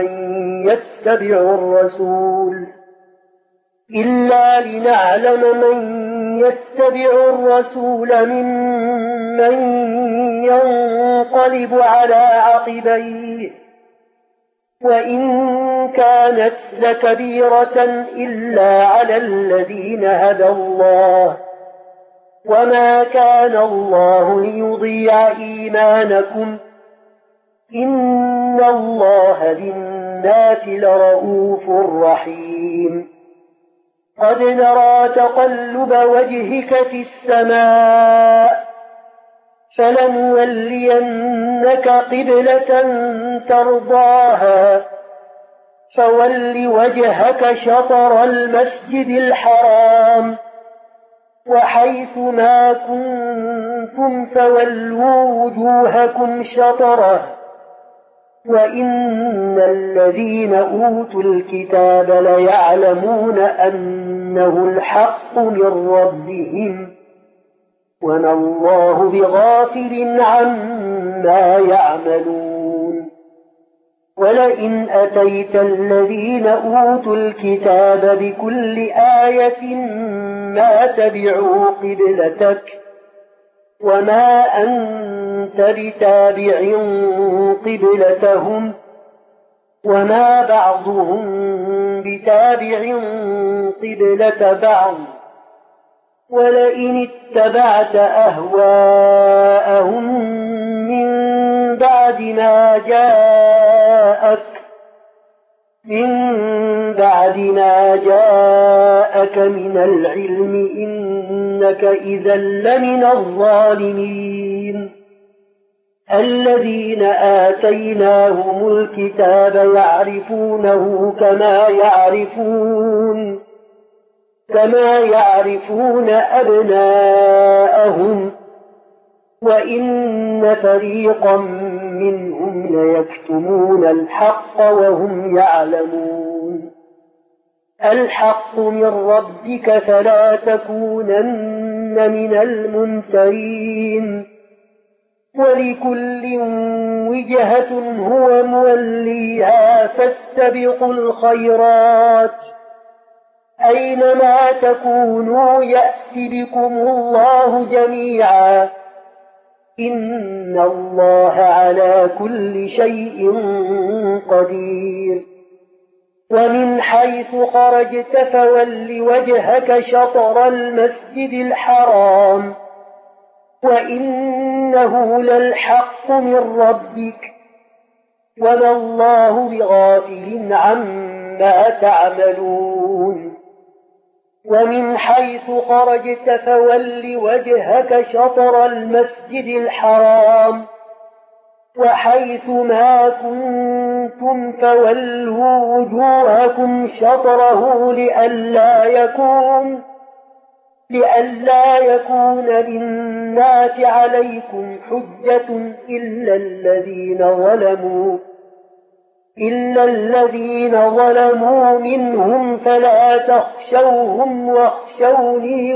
من يتبع الرسول ممن ينقلب على عقبيه وإن كانت لكبيرة إلا على الذين هدى الله وما كان الله ليضيع إيمانكم إن الله بالناس لرءوف رحيم قد نرى تقلب وجهك في السماء فلنولينك قبلة ترضاها فول وجهك شطر المسجد الحرام وحيث ما كنتم فولوا وجوهكم شطره وإن الذين أوتوا الكتاب ليعلمون أنه الحق من ربهم وما الله بغافل عما يعملون ولئن أتيت الذين أوتوا الكتاب بكل آية ما تبعوا قبلتك وما أنت بتابع قبلتهم وما بعضهم بتابع قبلة بعض ولئن اتبعت أهواءهم من بعد ما جاءك من العلم إنك إذا لمن الظالمين الذين آتيناهم الكتاب يعرفونه كما يعرفون أبناءهم وإن فريقا منهم ليكتمون الحق وهم يعلمون الحق من ربك فلا تكونن من الممترين ولكل وجهة هو موليها فاستبقوا الخيرات أينما تكونوا يأت بكم الله جميعا إن الله على كل شيء قدير ومن حيث خرجت فول وجهك شطر المسجد الحرام وإنه للحق من ربك وما الله بغافل عما تعملون ومن حيث خرجت فول وجهك شطر المسجد الحرام وحيث ما كنتم فولوا وجوهكم شطره لئلا يكون للناس عليكم حجة إلا الذين ظلموا منهم فلا تخشوهم واخشوني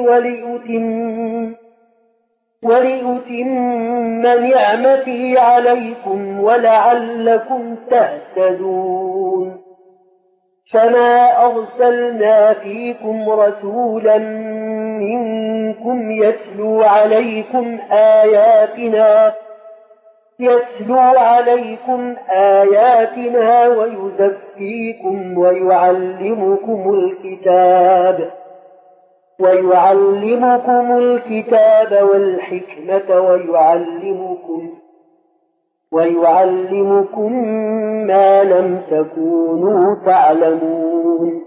ولأتم نعمتي عليكم ولعلكم تهتدون فما أرسلنا فيكم رسولا منكم يتلو عليكم آياتنا ويزكيكم ويعلمكم الكتاب والحكمة ويعلمكم ما لم تكونوا تعلمون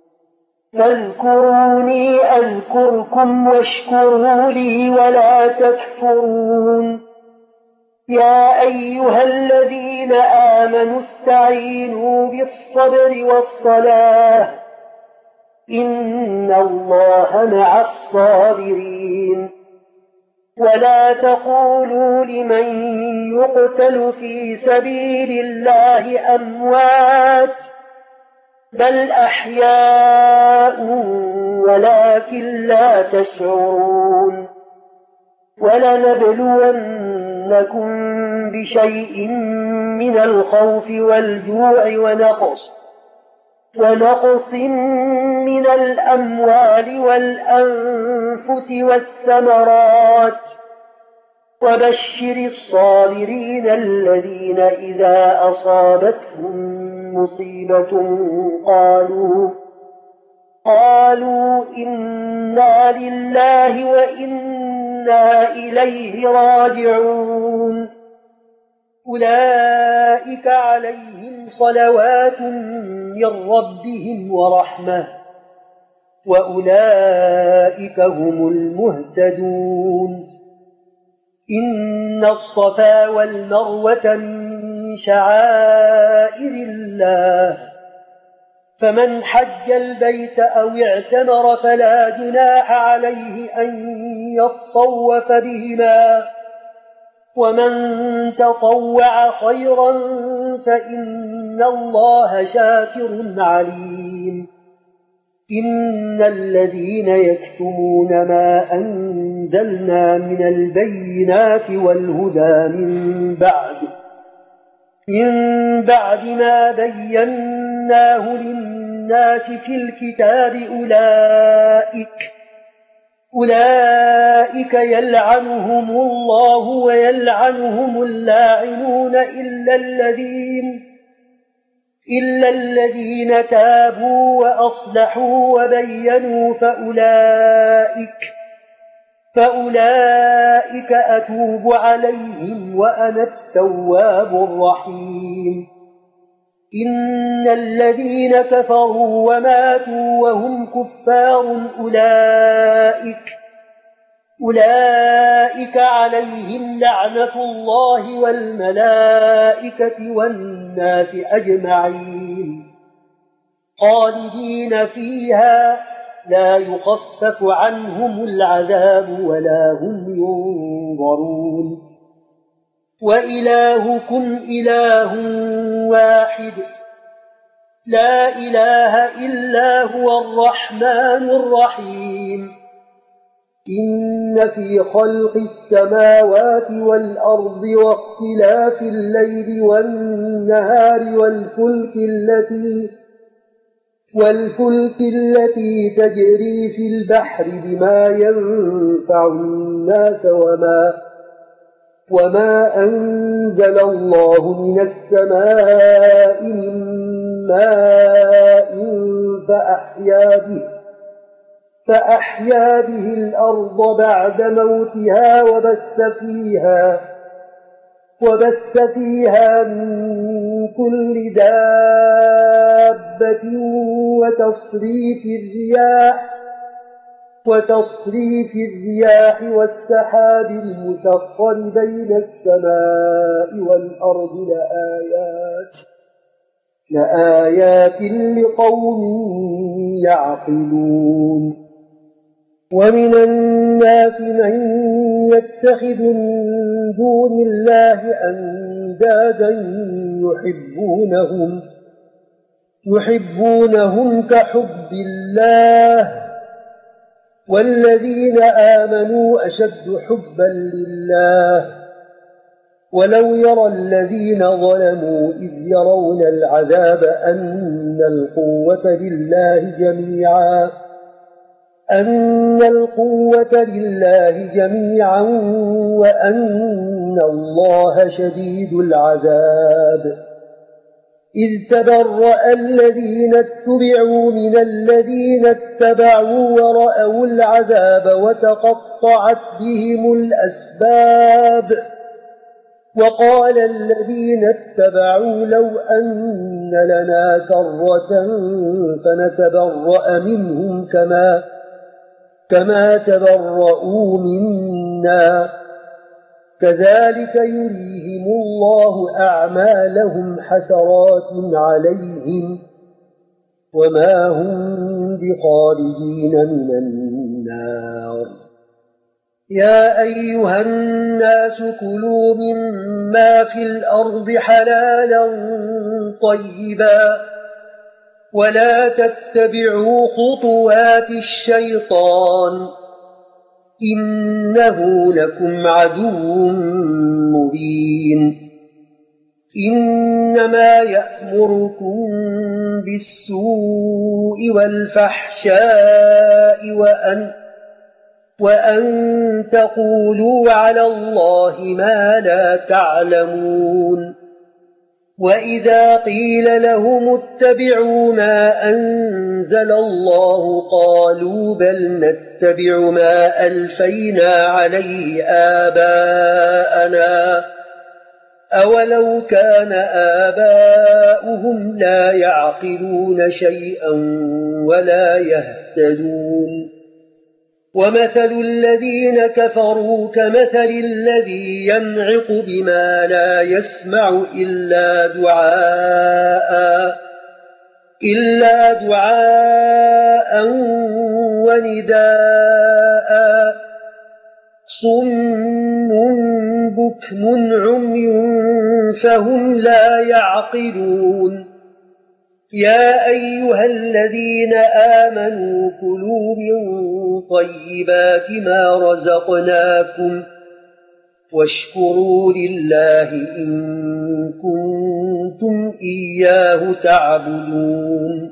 فاذكروني أذكركم واشكروا لي ولا تكفرون يا أيها الذين آمنوا استعينوا بالصبر والصلاة إن الله مع الصابرين ولا تقولوا لمن يقتل في سبيل الله أموات بل أحياء ولكن لا تشعرون ولنبلونكم بشيء من الخوف والجوع ونقص من الأموال والأنفس والثمرات وبشر الصابرين الذين إذا أصابتهم مصيبة قالوا إنا لله وإنا إليه راجعون أولئك عليهم صلوات من ربهم ورحمة وأولئك هم المهتدون إن الصفا والمروة من شعائر الله فمن حج البيت أو اعتمر فلا جناح عليه أن يطوف بهما ومن تطوع خيرا فإن الله شاكر عليم إن الذين يكتمون ما أنزلنا من البينات والهدى من بعد ما بيناه للناس في الكتاب أولئك يلعنهم الله ويلعنهم اللاعنون إلا الذين تابوا وأصلحوا وبينوا فأولئك أتوب عليهم وأنا التواب الرحيم إن الذين كفروا وماتوا وهم كفار أولئك عليهم لعنة الله والملائكة والناس أجمعين خالدين فيها لا يخفف عنهم العذاب ولا هم ينظرون وإلهكم إله واحد لا إله إلا هو الرحمن الرحيم إن في خلق السماوات والأرض واختلاف الليل والنهار والفلك التي تجري في البحر بما ينفع الناس وما أنزل الله من السماء من ماء فأحيا به الأرض بعد موتها وبث فيها من كل دابة وتصريف الرياح والسحاب المسخر بين السماء والأرض لآيات لقوم يعقلون ومن الناس من يتخذ من دون الله أندادا يحبونهم كحب الله والذين آمنوا أشد حبا لله ولو يرى الذين ظلموا إذ يرون العذاب أن القوة لله جميعا وأن الله شديد العذاب إذ تبرأ الذين اتبعوا من الذين اتبعوا ورأوا العذاب وتقطعت بهم الأسباب وقال الذين اتبعوا لو أن لنا كرة فنتبرأ منهم كما تبرؤوا منا كذلك يريهم الله أعمالهم حسرات عليهم وما هم بخارجين من النار يا أيها الناس كلوا مما في الأرض حلالا طيبا ولا تتبعوا خطوات الشيطان إنه لكم عدو مبين إنما يأمركم بالسوء والفحشاء وأن تقولوا على الله ما لا تعلمون وإذا قيل لهم اتبعوا ما أنزل الله قالوا بل نتبع ما ألفينا عليه آباءنا أولو كان آباؤهم لا يعقلون شيئا ولا يهتدون ومثل الذين كفروا كمثل الذي ينعق بما لا يسمع إلا دعاء ونداء صم بكم عمي فهم لا يعقلون يا أيها الذين آمنوا كلوا من طيبات ما رزقناكم واشكروا لله إن كنتم إياه تعبدون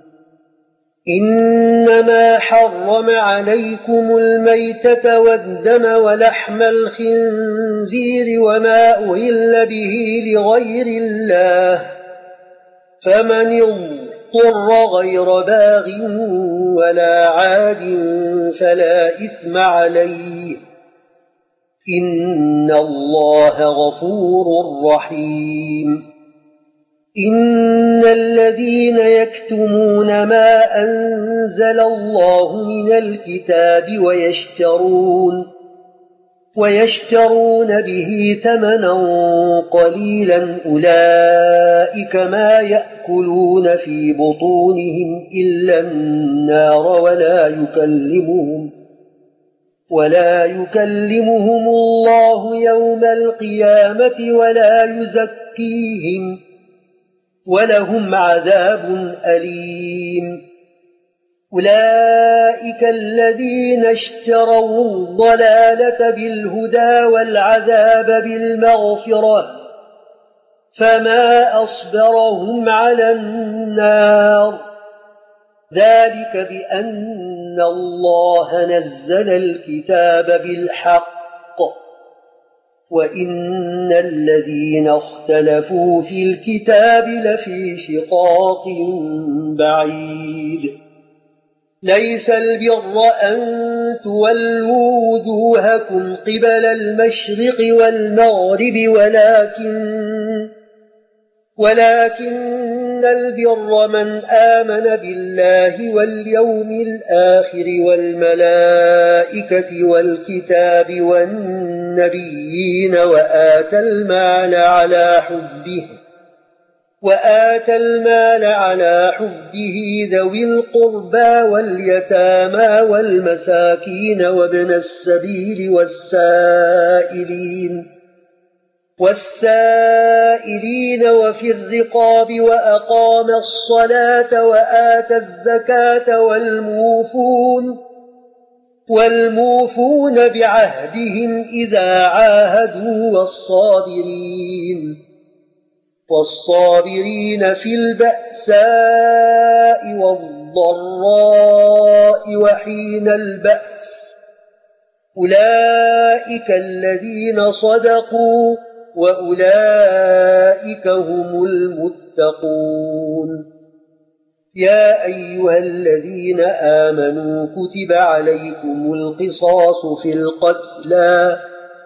إنما حرم عليكم الميتة والدم ولحم الخنزير وما أهل به لغير الله فمن اضطر غير باغ ولا عاد فلا إثم عليه إن الله غفور رحيم إن الذين يكتمون ما أنزل الله من الكتاب ويشترون به ثمنا قليلا أولئك ما يأكلون في بطونهم إلا النار ولا يكلمهم الله يوم القيامة ولا يزكيهم ولهم عذاب أليم. أولئك الذين اشتروا الضلالة بالهدى والعذاب بالمغفرة فما أصبرهم على النار. ذلك بأن الله نزل الكتاب بالحق وإن الذين اختلفوا في الكتاب لفي شقاق بعيد. ليس البر أن تولوا وجوهكم قبل المشرق والمغرب ولكن البر من آمن بالله واليوم الآخر والملائكة والكتاب والنبيين وآتى المال على حبه ذوي القربى واليتامى والمساكين وابن السبيل والسائلين وفي الرقاب وأقام الصلاة وآتى الزكاة والموفون بعهدهم إذا عاهدوا والصابرين في البأساء والضراء وحين البأس. أولئك الذين صدقوا وأولئك هم المتقون. يا أيها الذين آمنوا كتب عليكم القصاص في القتلى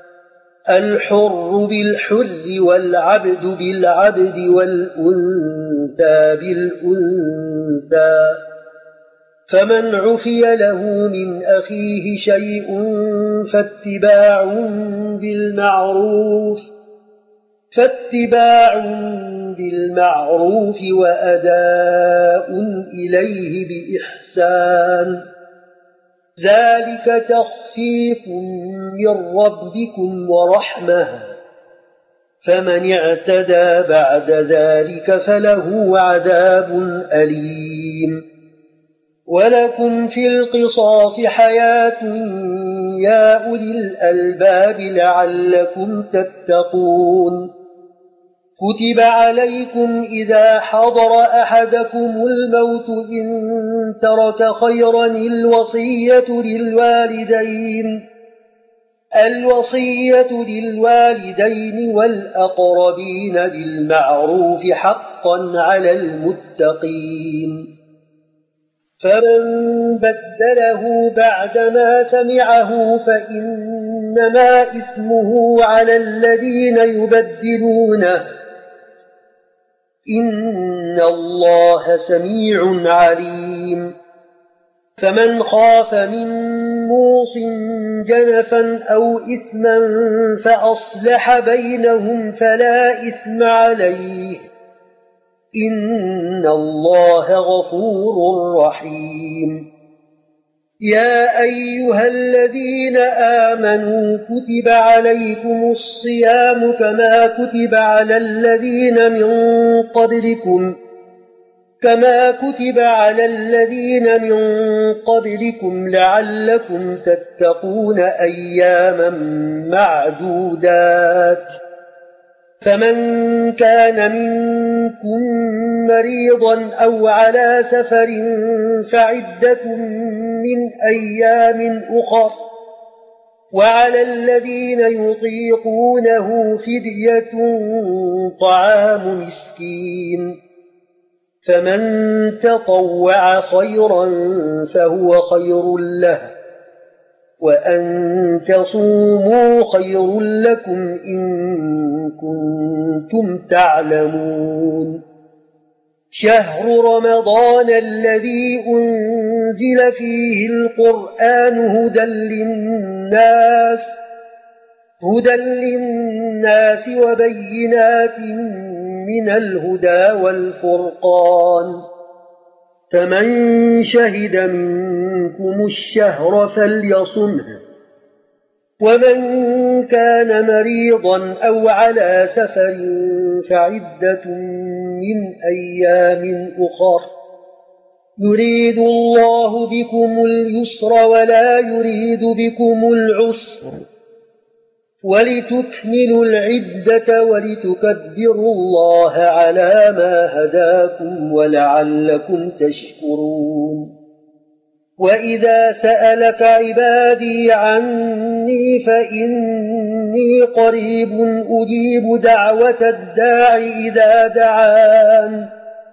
الحر بالحر والعبد بالعبد والأنثى بالأنثى فمن عفي له من أخيه شيء فاتباع بالمعروف وأداء إليه بإحسان. ذلك تخفيف من ربكم ورحمة فمن اعتدى بعد ذلك فله عذاب أليم. ولكم في القصاص حياة يا أولي الألباب لعلكم تتقون. كتب عليكم إذا حضر أحدكم الموت إن ترك خيرا الوصية للوالدين والأقربين بالمعروف حقا على المتقين. فمن بدله بعدما سمعه فإنما إثمه على الذين يبدلونه إن الله سميع عليم. فمن خاف من موص جنفا أو إثما فأصلح بينهم فلا إثم عليه إن الله غفور رحيم. يا أيها الذين آمنوا كتب عليكم الصيام كما كتب على الذين من قبلكم لعلكم تتقون أياما معدودات. فمن كان منكم مريضا أو على سفر فعدة من أيام أخر وعلى الذين يطيقونه فدية طعام مسكين فمن تطوع خيرا فهو خير له وأن تصوموا خير لكم إن كنتم تعلمون. شهر رمضان الذي أنزل فيه القرآن هدى للناس وبينات من الهدى والفرقان فمن شهد منكم الشهر فليصمه ومن كان مريضا أو على سفر فعدة من أيام أخر يريد الله بكم اليسر ولا يريد بكم العسر ولتكملوا العدة ولتكبروا الله على ما هداكم ولعلكم تشكرون وإذا سألك عبادي عني فإني قريب أجيب دعوة الداع إذا دعان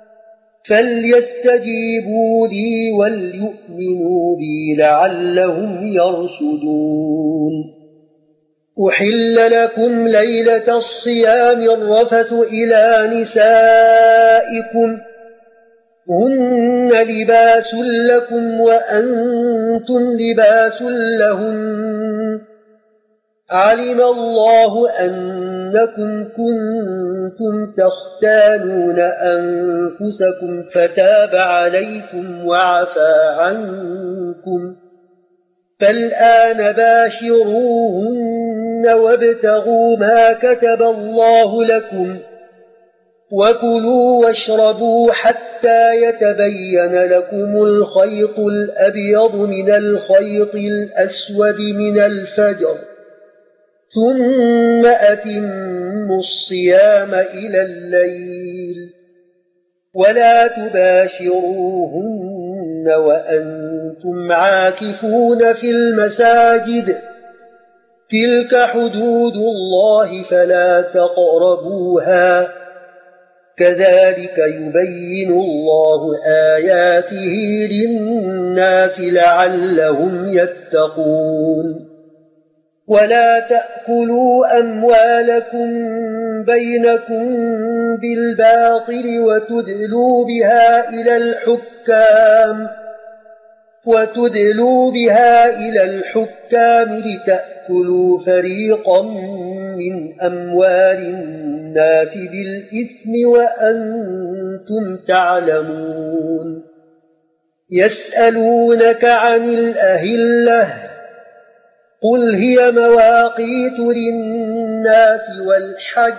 فليستجيبوا لي وليؤمنوا بي لعلهم يرشدون أحل لكم ليلة الصيام الرفث إلى نسائكم هن لباس لكم وأنتم لباس لهن علم الله أنكم كنتم تختانون أنفسكم فتاب عليكم وعفى عنكم فالآن باشروهن وابتغوا ما كتب الله لكم وكلوا واشربوا حتى يتبين لكم الخيط الأبيض من الخيط الأسود من الفجر ثم أتموا الصيام إلى الليل ولا تباشروهن وأنتم عاكفون في المساجد تلك حدود الله فلا تقربوها كذلك يبين الله آياته للناس لعلهم يتقون ولا تأكلوا أموالكم بينكم بالباطل وتدلوا بها إلى الحكام لتأكلوا فريقا من أموال الناس بالإثم وأنتم تعلمون يسألونك عن الأهلة قل هي مواقيت للناس والحج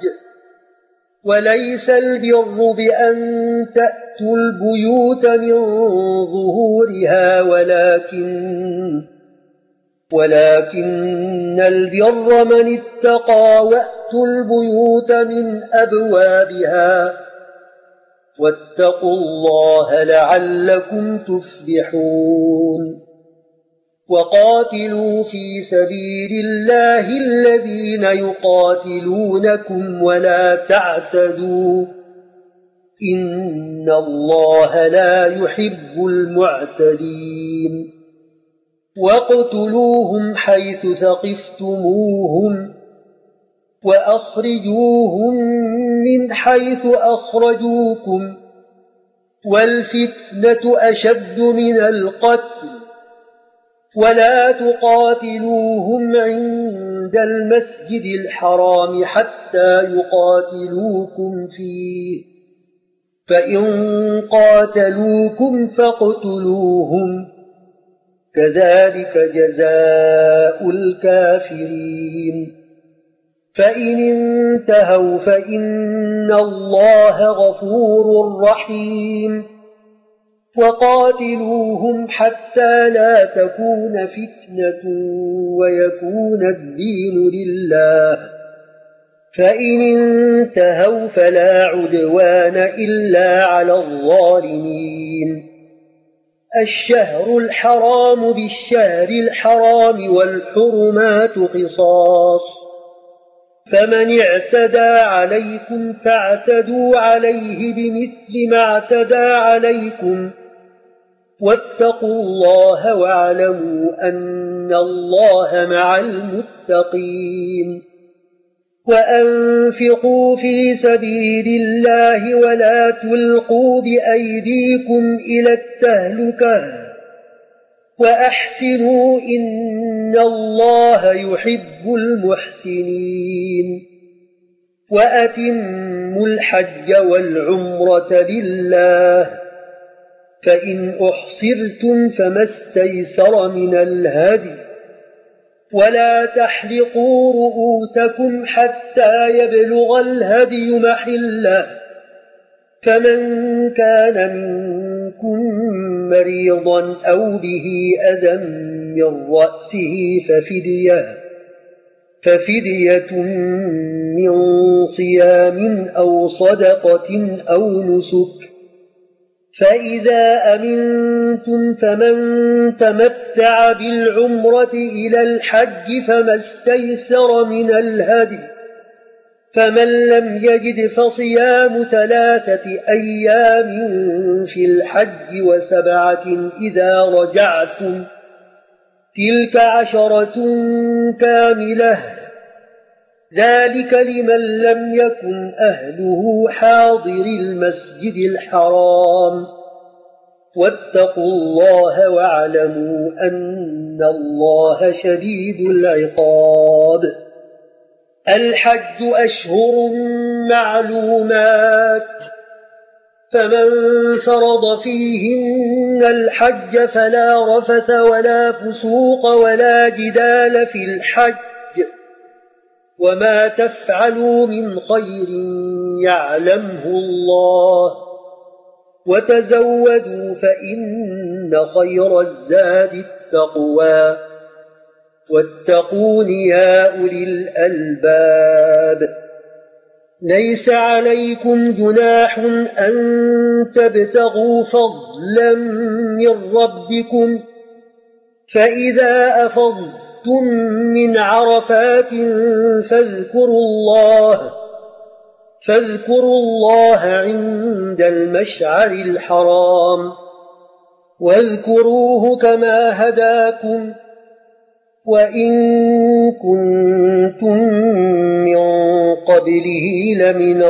وليس البر بأن تأتوا البيوت من ظهورها ولكن البر من اتقى وأتوا البيوت من أبوابها واتقوا الله لعلكم تفلحون وقاتلوا في سبيل الله الذين يقاتلونكم ولا تعتدوا إن الله لا يحب المعتدين واقتلوهم حيث ثقفتموهم وأخرجوهم من حيث أخرجوكم والفتنة أشد من القتل ولا تقاتلوهم عند المسجد الحرام حتى يقاتلوكم فيه فإن قاتلوكم فاقتلوهم كذلك جزاء الكافرين فإن انتهوا فإن الله غفور رحيم وقاتلوهم حتى لا تكون فتنة ويكون الدين لله فإن انتهوا فلا عدوان إلا على الظالمين الشهر الحرام بالشهر الحرام والحرمات قصاص فمن اعتدى عليكم فاعتدوا عليه بمثل ما اعتدى عليكم واتقوا الله واعلموا أن الله مع المتقين وأنفقوا في سبيل الله ولا تلقوا بأيديكم إلى التهلكة وأحسنوا إن الله يحب المحسنين وأتموا الحج والعمرة لله فإن أحصرتم فما استيسر من الهدي ولا تحلقوا رؤوسكم حتى يبلغ الهدي محله، فمن كان منكم مريضا أو به أذى من رأسه ففدية من صيام أو صدقة أو نسك، فإذا أمنتم فمن تمتع بالعمرة إلى الحج فما استيسر من الهدي، فمن لم يجد فصيام 3 أيام في الحج و7 إذا رجعتم، تلك 10 كاملة، ذلك لمن لم يكن أهله حاضر المسجد الحرام. واتقوا الله واعلموا أن الله شديد العقاب. الحج أشهر معلومات، فمن فرض فيهن الحج فلا رفث ولا فسوق ولا جدال في الحج، وما تفعلوا من خير يعلمه الله، وتزودوا فإن خير الزاد التقوى، واتقون يا أولي الألباب. ليس عليكم جناح أن تبتغوا فضلا من ربكم، فإذا أفضتم من عرفات فاذكروا الله عند المشعر الحرام، واذكروه كما هداكم، وإن كنتم من قبله لمن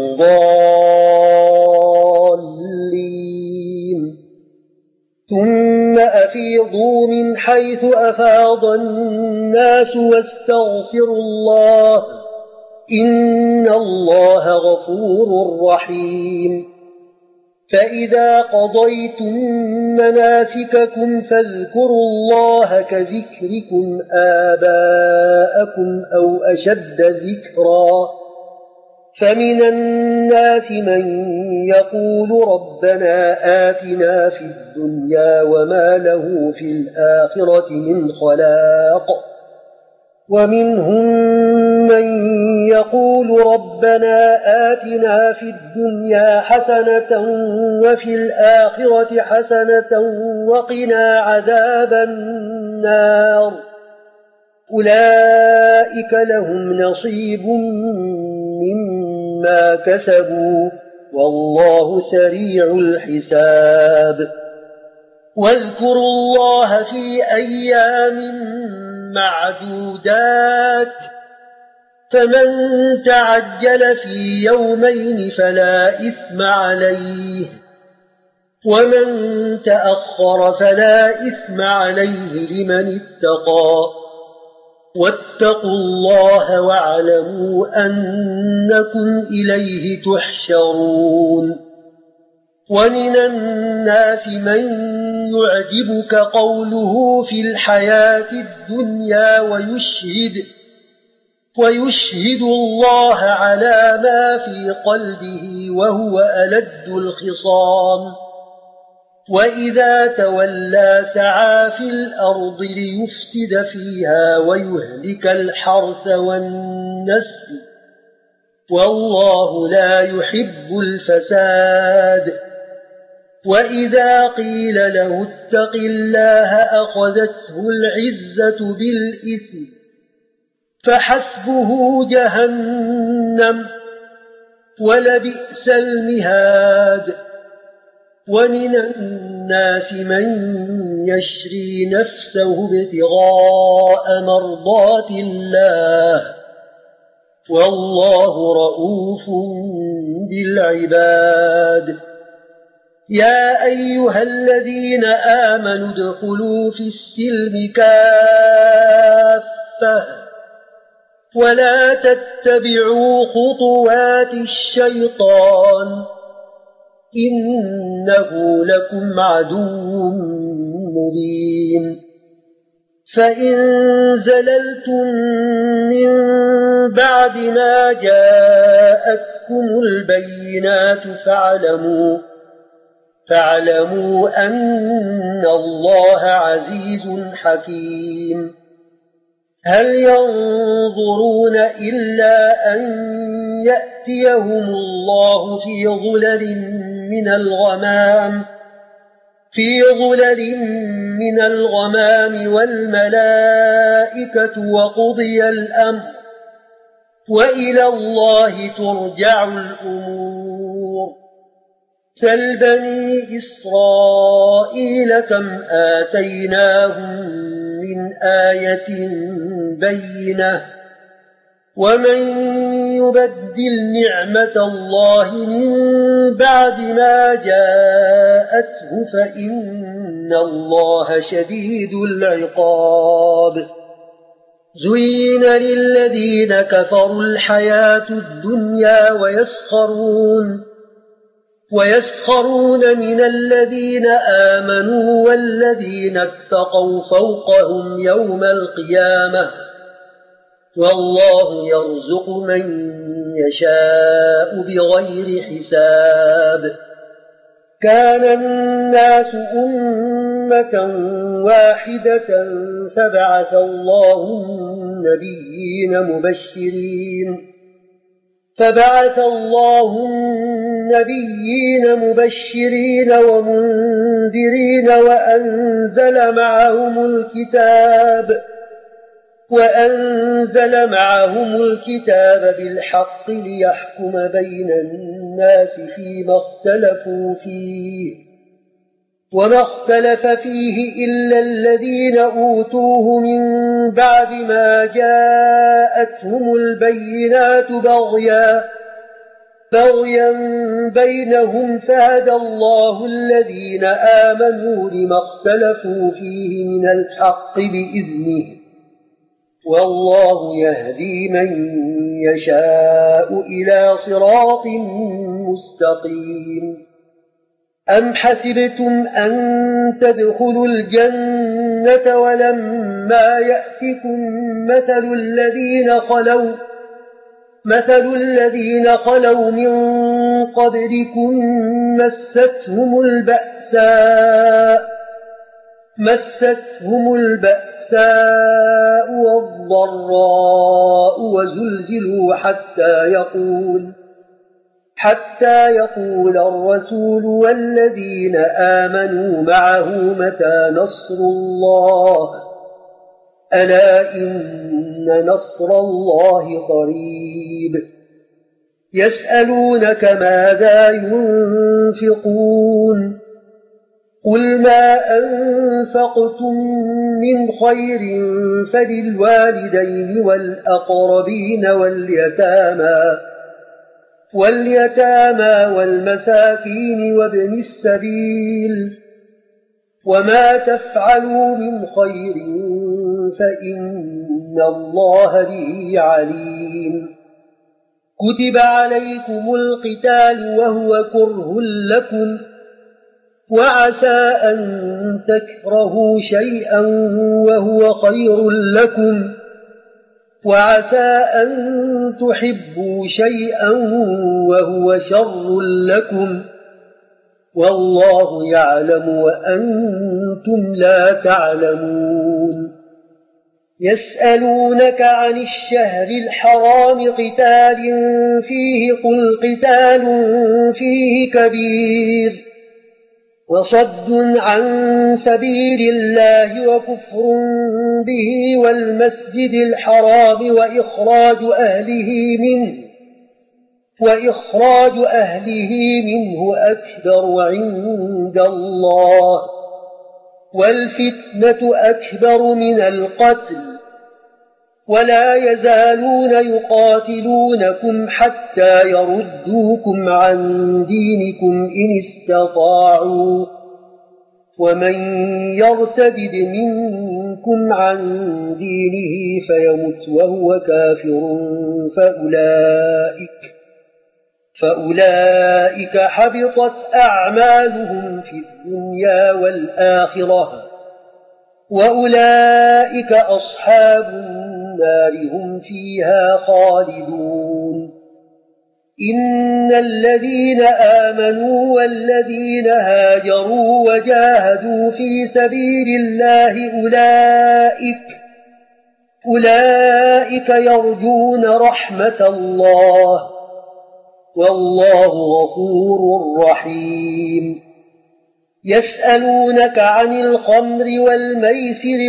الضالين. ثم أفيضوا من حيث أفاض الناس واستغفروا الله، إن الله غفور رحيم. فإذا قضيتم مناسككم فاذكروا الله كذكركم آباءكم أو أشد ذكرا، فمن الناس من يقول ربنا آتنا في الدنيا وما له في الآخرة من خلاق، ومنهم من يقول ربنا آتنا في الدنيا حسنة وفي الآخرة حسنة وقنا عذاب النار، أولئك لهم نصيب مما كسبوا والله سريع الحساب. واذكروا الله في أيام معدودات، فمن تعجل في يومين فلا إثم عليه، ومن تأخر فلا إثم عليه لمن اتقى. واتقوا الله واعلموا أنكم إليه تحشرون. ومن الناس من يعجبك قوله في الحياة الدنيا ويشهد الله على ما في قلبه وهو ألد الخصام، وإذا تولى سعى في الأرض ليفسد فيها ويهلك الحرث والنسل، والله لا يحب الفساد. وإذا قيل له اتق الله أخذته العزة بالإثم، فحسبه جهنم ولبئس المهاد. ومن الناس من يشري نفسه ابتغاء مرضات الله، والله رؤوف بالعباد. يا أيها الذين آمنوا ادخلوا في السلم كافة، ولا تتبعوا خطوات الشيطان، إنه لكم عدو مبين. فإن زللتم من بعد ما جاءتكم البينات فاعلموا أن الله عزيز حكيم. هل ينظرون إلا أن يأتيهم الله في ظلل من الغمام والملائكة وقضي الأمر وإلى الله ترجع الأمور. سل بني إسرائيل كم آتيناهم من آية بينة ومن يبدل نعمة الله من بعد ما جاءته فإن الله شديد العقاب. زين للذين كفروا الحياة الدنيا ويسخرون من الذين آمنوا والذين اتقوا فوقهم يوم القيامة والله يرزق من يشاء بغير حساب. كان الناس أمة واحدة فبعث الله النبيين مبشرين ومنذرين وأنزل معهم الكتاب بالحق ليحكم بين الناس فيما اختلفوا فيه وما اختلف فيه إلا الذين أوتوه من بعد ما جاءتهم البينات بغيا بينهم فهدى الله الذين آمنوا لما اختلفوا فيه من الحق بإذنه والله يهدي من يشاء إلى صراط مستقيم. أم حسبتم أن تدخلوا الجنة ولما يأتكم مثل الذين خلوا من قبلكم مستهم البأساء والضراء وزلزلوا حتى يقول الرسول والذين آمنوا معه متى نصر الله ألا إن نصر الله قريب. يسألونك ماذا ينفقون قل ما أنفقتم من خير فللوالدين والأقربين واليتامى والمساكين وابن السبيل وما تفعلوا من خير فإن الله به عليم. كتب عليكم القتال وهو كره لكم وعسى أن تكرهوا شيئا وهو خير لكم وعسى أن تحبوا شيئا وهو شر لكم والله يعلم وأنتم لا تعلمون. يسألونك عن الشهر الحرام قتال فيه قل قتال فيه كبير وصد عن سبيل الله وكفر به والمسجد الحرام وإخراج أهله منه أكبر عند الله والفتنة أكبر من القتل ولا يزالون يقاتلونكم حتى يردوكم عن دينكم إن استطاعوا ومن يرتد منكم عن دينه فيمت وهو كافر فأولئك حبطت أعمالهم في الدنيا والآخرة وأولئك أصحاب النار هم فيها خالدون إن الذين آمنوا والذين هاجروا وجاهدوا في سبيل الله أولئك يرجون رحمة الله والله غفور رحيم يسألونك عن الخمر والميسر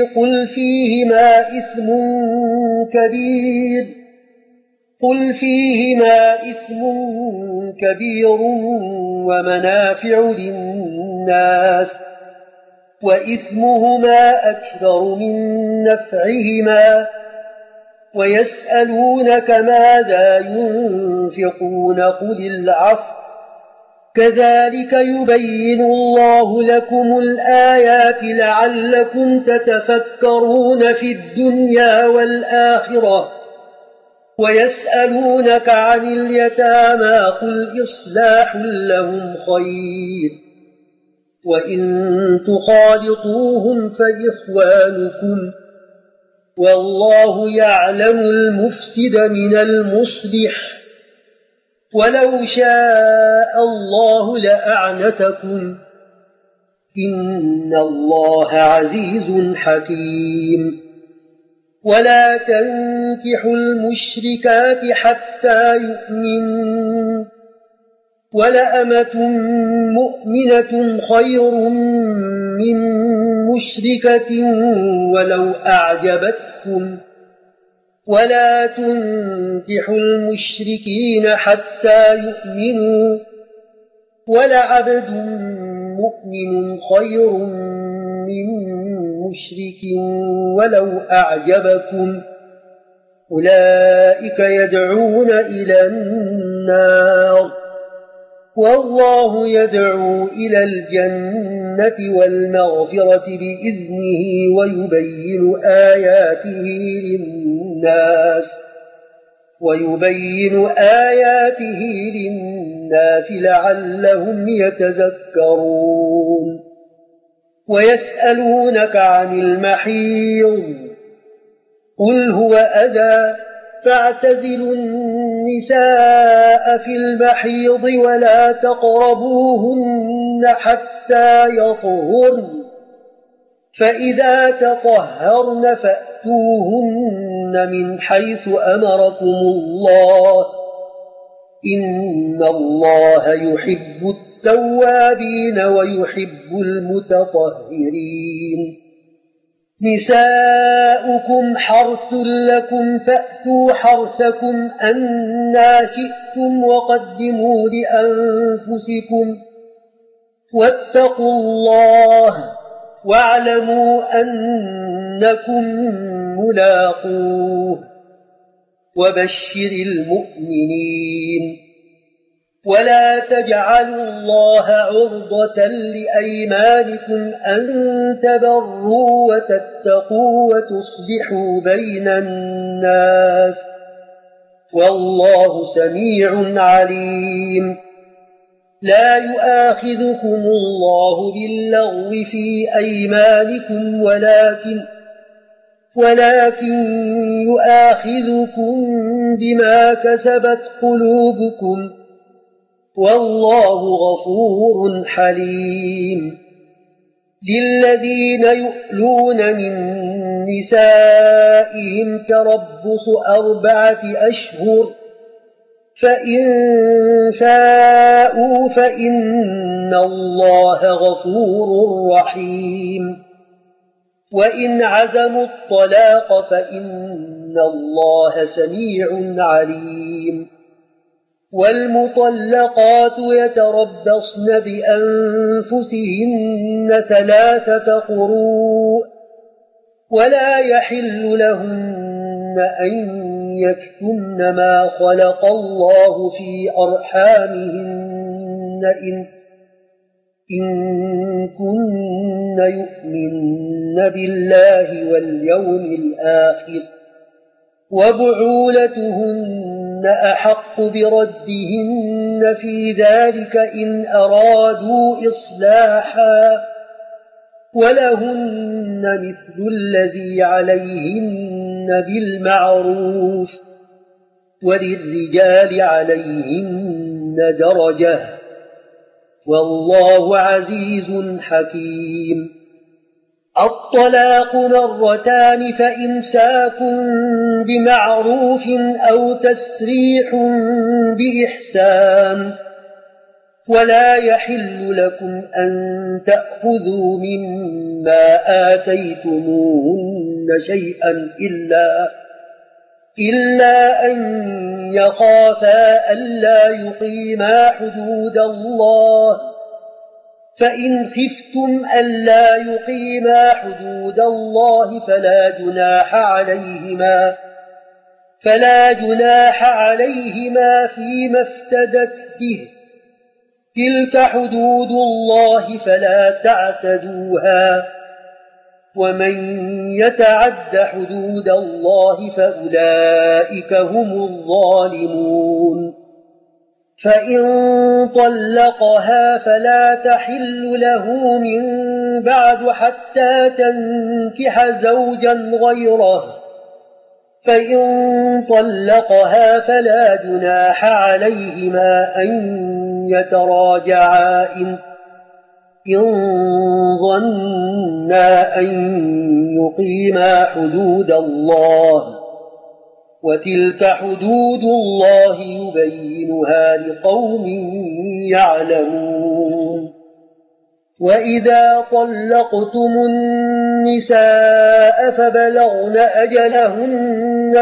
قل فيهما إثم كبير ومنافع للناس وإثمهما أكبر من نفعهما ويسألونك ماذا ينفقون قل العفو كذلك يبين الله لكم الآيات لعلكم تتفكرون في الدنيا والآخرة ويسألونك عن اليتامى قل إصلاح لهم خير وإن تخالطوهم فإخوانكم والله يعلم المفسد من المصلح ولو شاء الله لأعنتكم إن الله عزيز حكيم ولا تنكحوا المشركات حتى يؤمنوا ولأمة مؤمنة خير من مشركة ولو أعجبتكم ولا تنكحوا المشركين حتى يؤمنوا ولعبد مؤمن خير من مشرك ولو أعجبكم أولئك يدعون إلى النار والله يدعو إلى الجنة والمغفرة بإذنه ويبين آياته للناس لعلهم يتذكرون ويسألونك عن المحيض قل هو أذى فاعتزلوا النساء في المحيض ولا تقربوهن حتى يطهرن فإذا تطهرن فأتوهن من حيث أمركم الله إن الله يحب التوابين ويحب المتطهرين نساؤكم حرث لكم فأتوا حرثكم أنى شئتم وقدموا لأنفسكم واتقوا الله واعلموا أنكم ملاقوه وبشر المؤمنين ولا تجعلوا الله عرضة لأيمانكم أن تبروا وتتقوا وتصلحوا بين الناس والله سميع عليم لا يؤاخذكم الله باللغو في أيمانكم ولكن يؤاخذكم بما كسبت قلوبكم والله غفور حليم للذين يؤلون من نسائهم تربص 4 أشهر فإن فاءوا فإن الله غفور رحيم وإن عزموا الطلاق فإن الله سميع عليم والمطلقات يتربصن بأنفسهن 3 قروء ولا يحل لهن أن يكتمن ما خلق الله في أرحامهن إن كن يؤمن بالله واليوم الآخر وبعولتهن أحق بردهن في ذلك إن أرادوا إصلاحا ولهن مثل الذي عليهن بالمعروف وللرجال عليهن درجة والله عزيز حكيم. الطلاق مرتان فإمساك بمعروف أو تسريح بإحسان ولا يحل لكم أن تأخذوا مما آتيتموهن شيئا إلا أن يخافا ألا يقيما حدود الله فإن خفتم ألا يقيما حدود الله فلا جناح عليهما فيما افتدت به تلك حدود الله فلا تعتدوها ومن يتعد حدود الله فأولئك هم الظالمون. فإن طلقها فلا تحل له من بعد حتى تنكح زوجا غيره فإن طلقها فلا جناح عليهما أن يتراجعا إن ظنا أن يقيما حدود الله وتلك حدود الله يبينها لقوم يعلمون. وإذا طلقتم النساء فبلغن أجلهن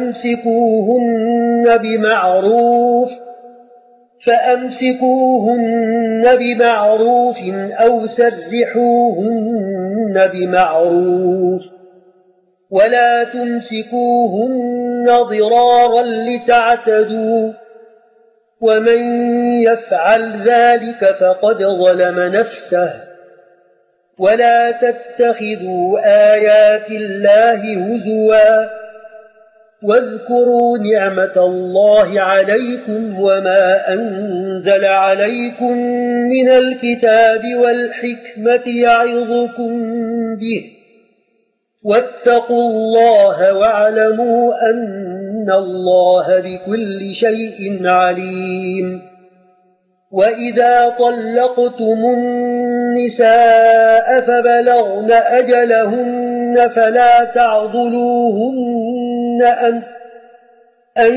فأمسكوهن بمعروف أو سرحوهن بمعروف ولا تمسكوهن ضرارا لتعتدوا ومن يفعل ذلك فقد ظلم نفسه ولا تتخذوا آيات الله هزوا واذكروا نعمة الله عليكم وما أنزل عليكم من الكتاب والحكمة يعظكم به واتقوا الله واعلموا أن الله بكل شيء عليم. وإذا طلقتم النساء فبلغن أجلهن فلا تعضلوهن أن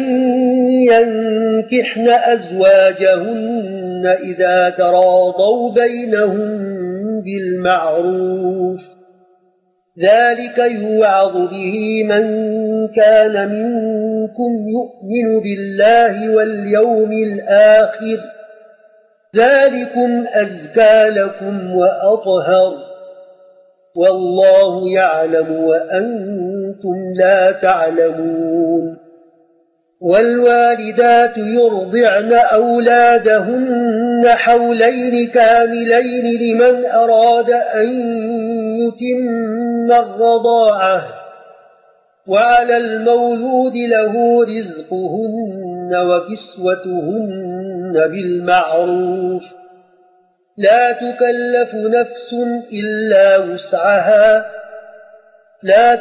ينكحن أزواجهن إذا تراضوا بينهم بالمعروف ذلك يوعظ به من كان منكم يؤمن بالله واليوم الآخر ذلكم أزكى لكم وأطهر والله يعلم وأنتم لا تعلمون. والوالدات يرضعن أولادهن حولين كاملين لمن أراد أن يتم الرضاعة وعلى المولود له رزقهن وكسوتهن بالمعروف لا تكلف نفس إلا وسعها لا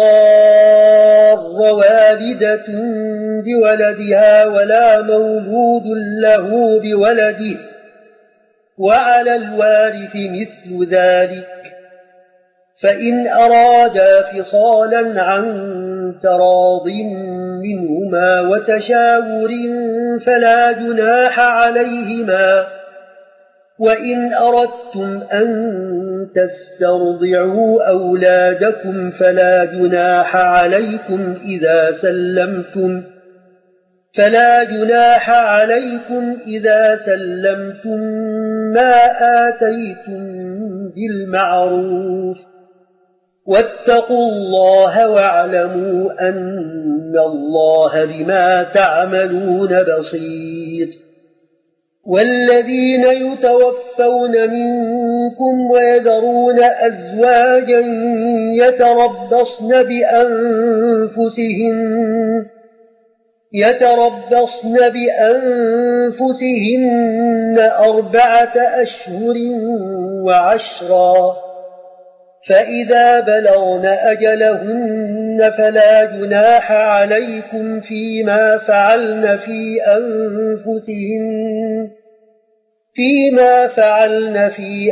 تضار والدة بولدها ولا مولود له بولده وعلى الوارث مثل ذلك فإن أرادا فصالا عن تراض منهما وتشاور فلا جناح عليهما وإن أردتم أن تسترضعوا أولادكم فلا جناح عليكم إذا سلمتم ما آتيتم بالمعروف واتقوا الله واعلموا أن الله بما تعملون بصير. والذين يتوفون منكم ويذرون أزواجا يتربصن بأنفسهن 4 أشهر وعشرا فإذا بلغن أجلهن فلا جناح عليكم فيما فعلن في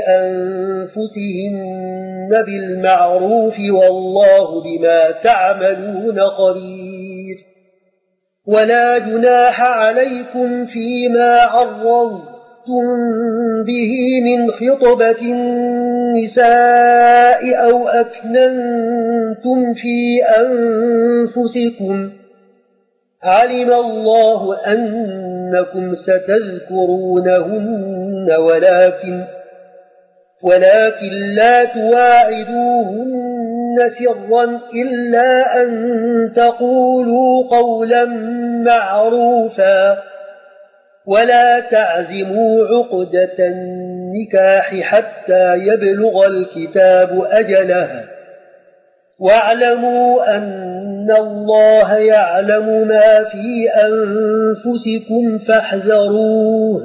أنفسهن بالمعروف والله بما تعملون خبير. ولا جناح عليكم فيما عرضتم به من خطبة النساء أو أكننتم في أنفسكم علم الله أنكم ستذكرونهن ولكن لا تواعدوهن سرا إلا أن تقولوا قولا معروفا ولا تعزموا عقدة النكاح حتى يبلغ الكتاب أجله واعلموا أن الله يعلم ما في أنفسكم فاحذروه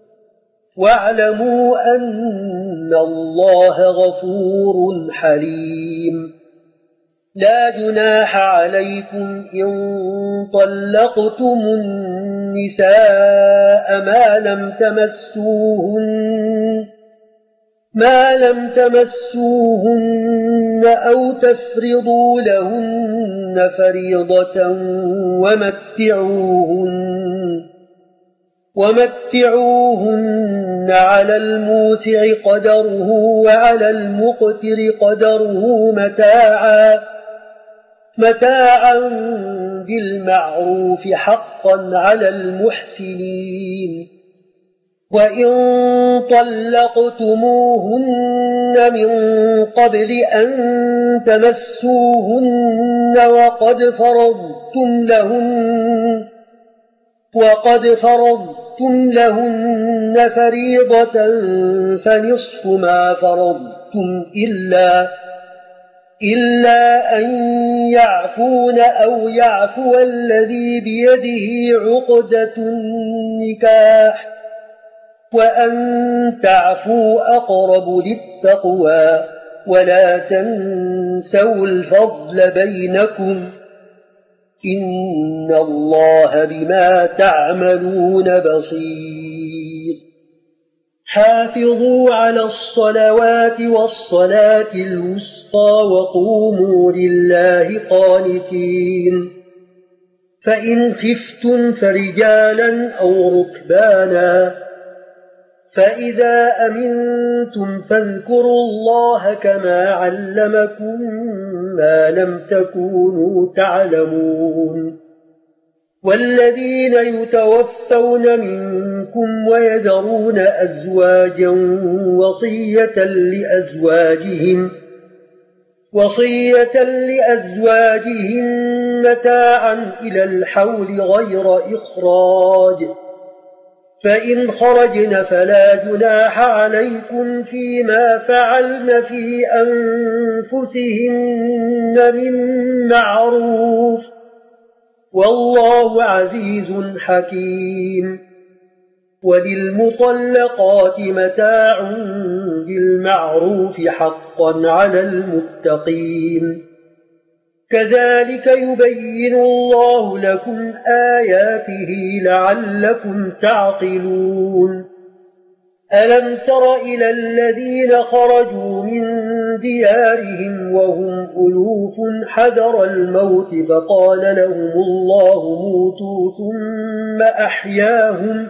واعلموا أن الله غفور حليم. لا جناح عليكم إن طلقتم النساء ما لم تمسوهن أو تفرضوا لهن فريضة ومتعوهن على الموسع قدره وعلى المقتر قدره متاعا بالمعروف حقا على المحسنين. وإن طلقتموهن من قبل أن تمسوهن وقد فرضتم لهن فريضة فنصف ما فرضتم إلا أن يعفون أو يعفو الذي بيده عقدة النكاح وأن تعفوا أقرب للتقوى ولا تنسوا الفضل بينكم إن الله بما تعملون بصير. حافظوا على الصلوات والصلاة الوسطى وقوموا لله قانتين. فإن خفتم فرجالا أو ركبانا فإذا أمنتم فاذكروا الله كما علمكم ما لم تكونوا تعلمون. والذين يتوفون منكم ويذرون أزواجا وصية لأزواجهم متاعا إلى الحول غير إخراج فإن خرجن فلا جناح عليكم فيما فعلن في أنفسهن من معروف والله عزيز حكيم. وللمطلقات متاع بالمعروف حقا على المتقين. كذلك يبين الله لكم آياته لعلكم تعقلون. ألم تر إلى الذين خرجوا من ديارهم وهم ألوف حذر الموت فقال لهم الله موتوا ثم أحياهم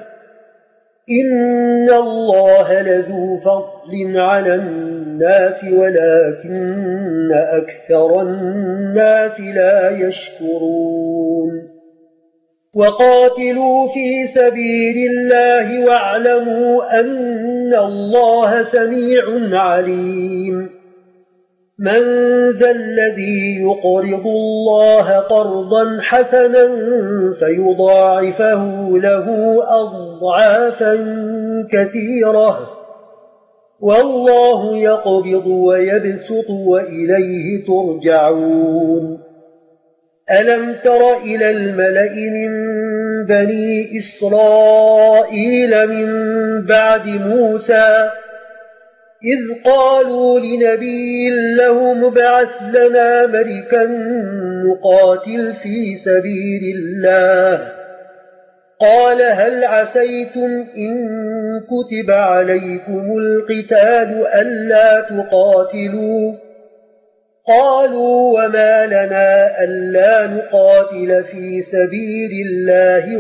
إن الله لذو فضل على الناس ولكن أكثر الناس لا يشكرون. وقاتلوا في سبيل الله واعلموا أن الله سميع عليم. من ذا الذي يقرض الله قرضا حسنا فيضاعفه له أضعافا كثيرة والله يقبض ويبسط وإليه ترجعون. ألم تر إلى الملأ من بني إسرائيل من بعد موسى إذ قالوا لنبي له مبعث لنا ملكا نقاتل في سبيل الله قال هل عسيتم إن كتب عليكم القتال ألا تقاتلوا قالوا وما لنا ألا نقاتل في سبيل الله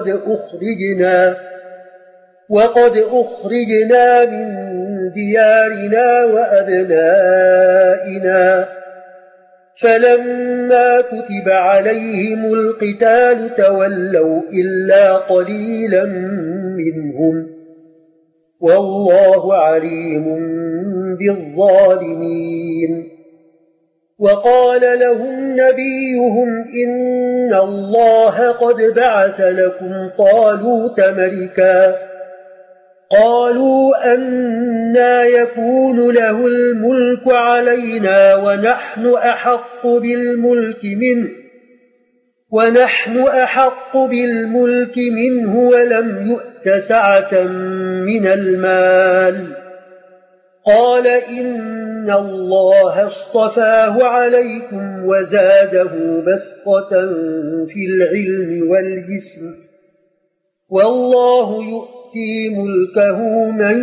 وقد أخرجنا من ديارنا وأبنائنا فلما كتب عليهم القتال تولوا إلا قليلا منهم والله عليم بالظالمين وقال لهم نبيهم إن الله قد بعث لكم طالوت ملكا قالوا أنى يكون له الملك علينا ونحن أحق بالملك منه ولم يؤت سعة من المال قال إن الله اصطفاه عليكم وزاده بسطة في العلم والجسم والله يؤتي ملكه من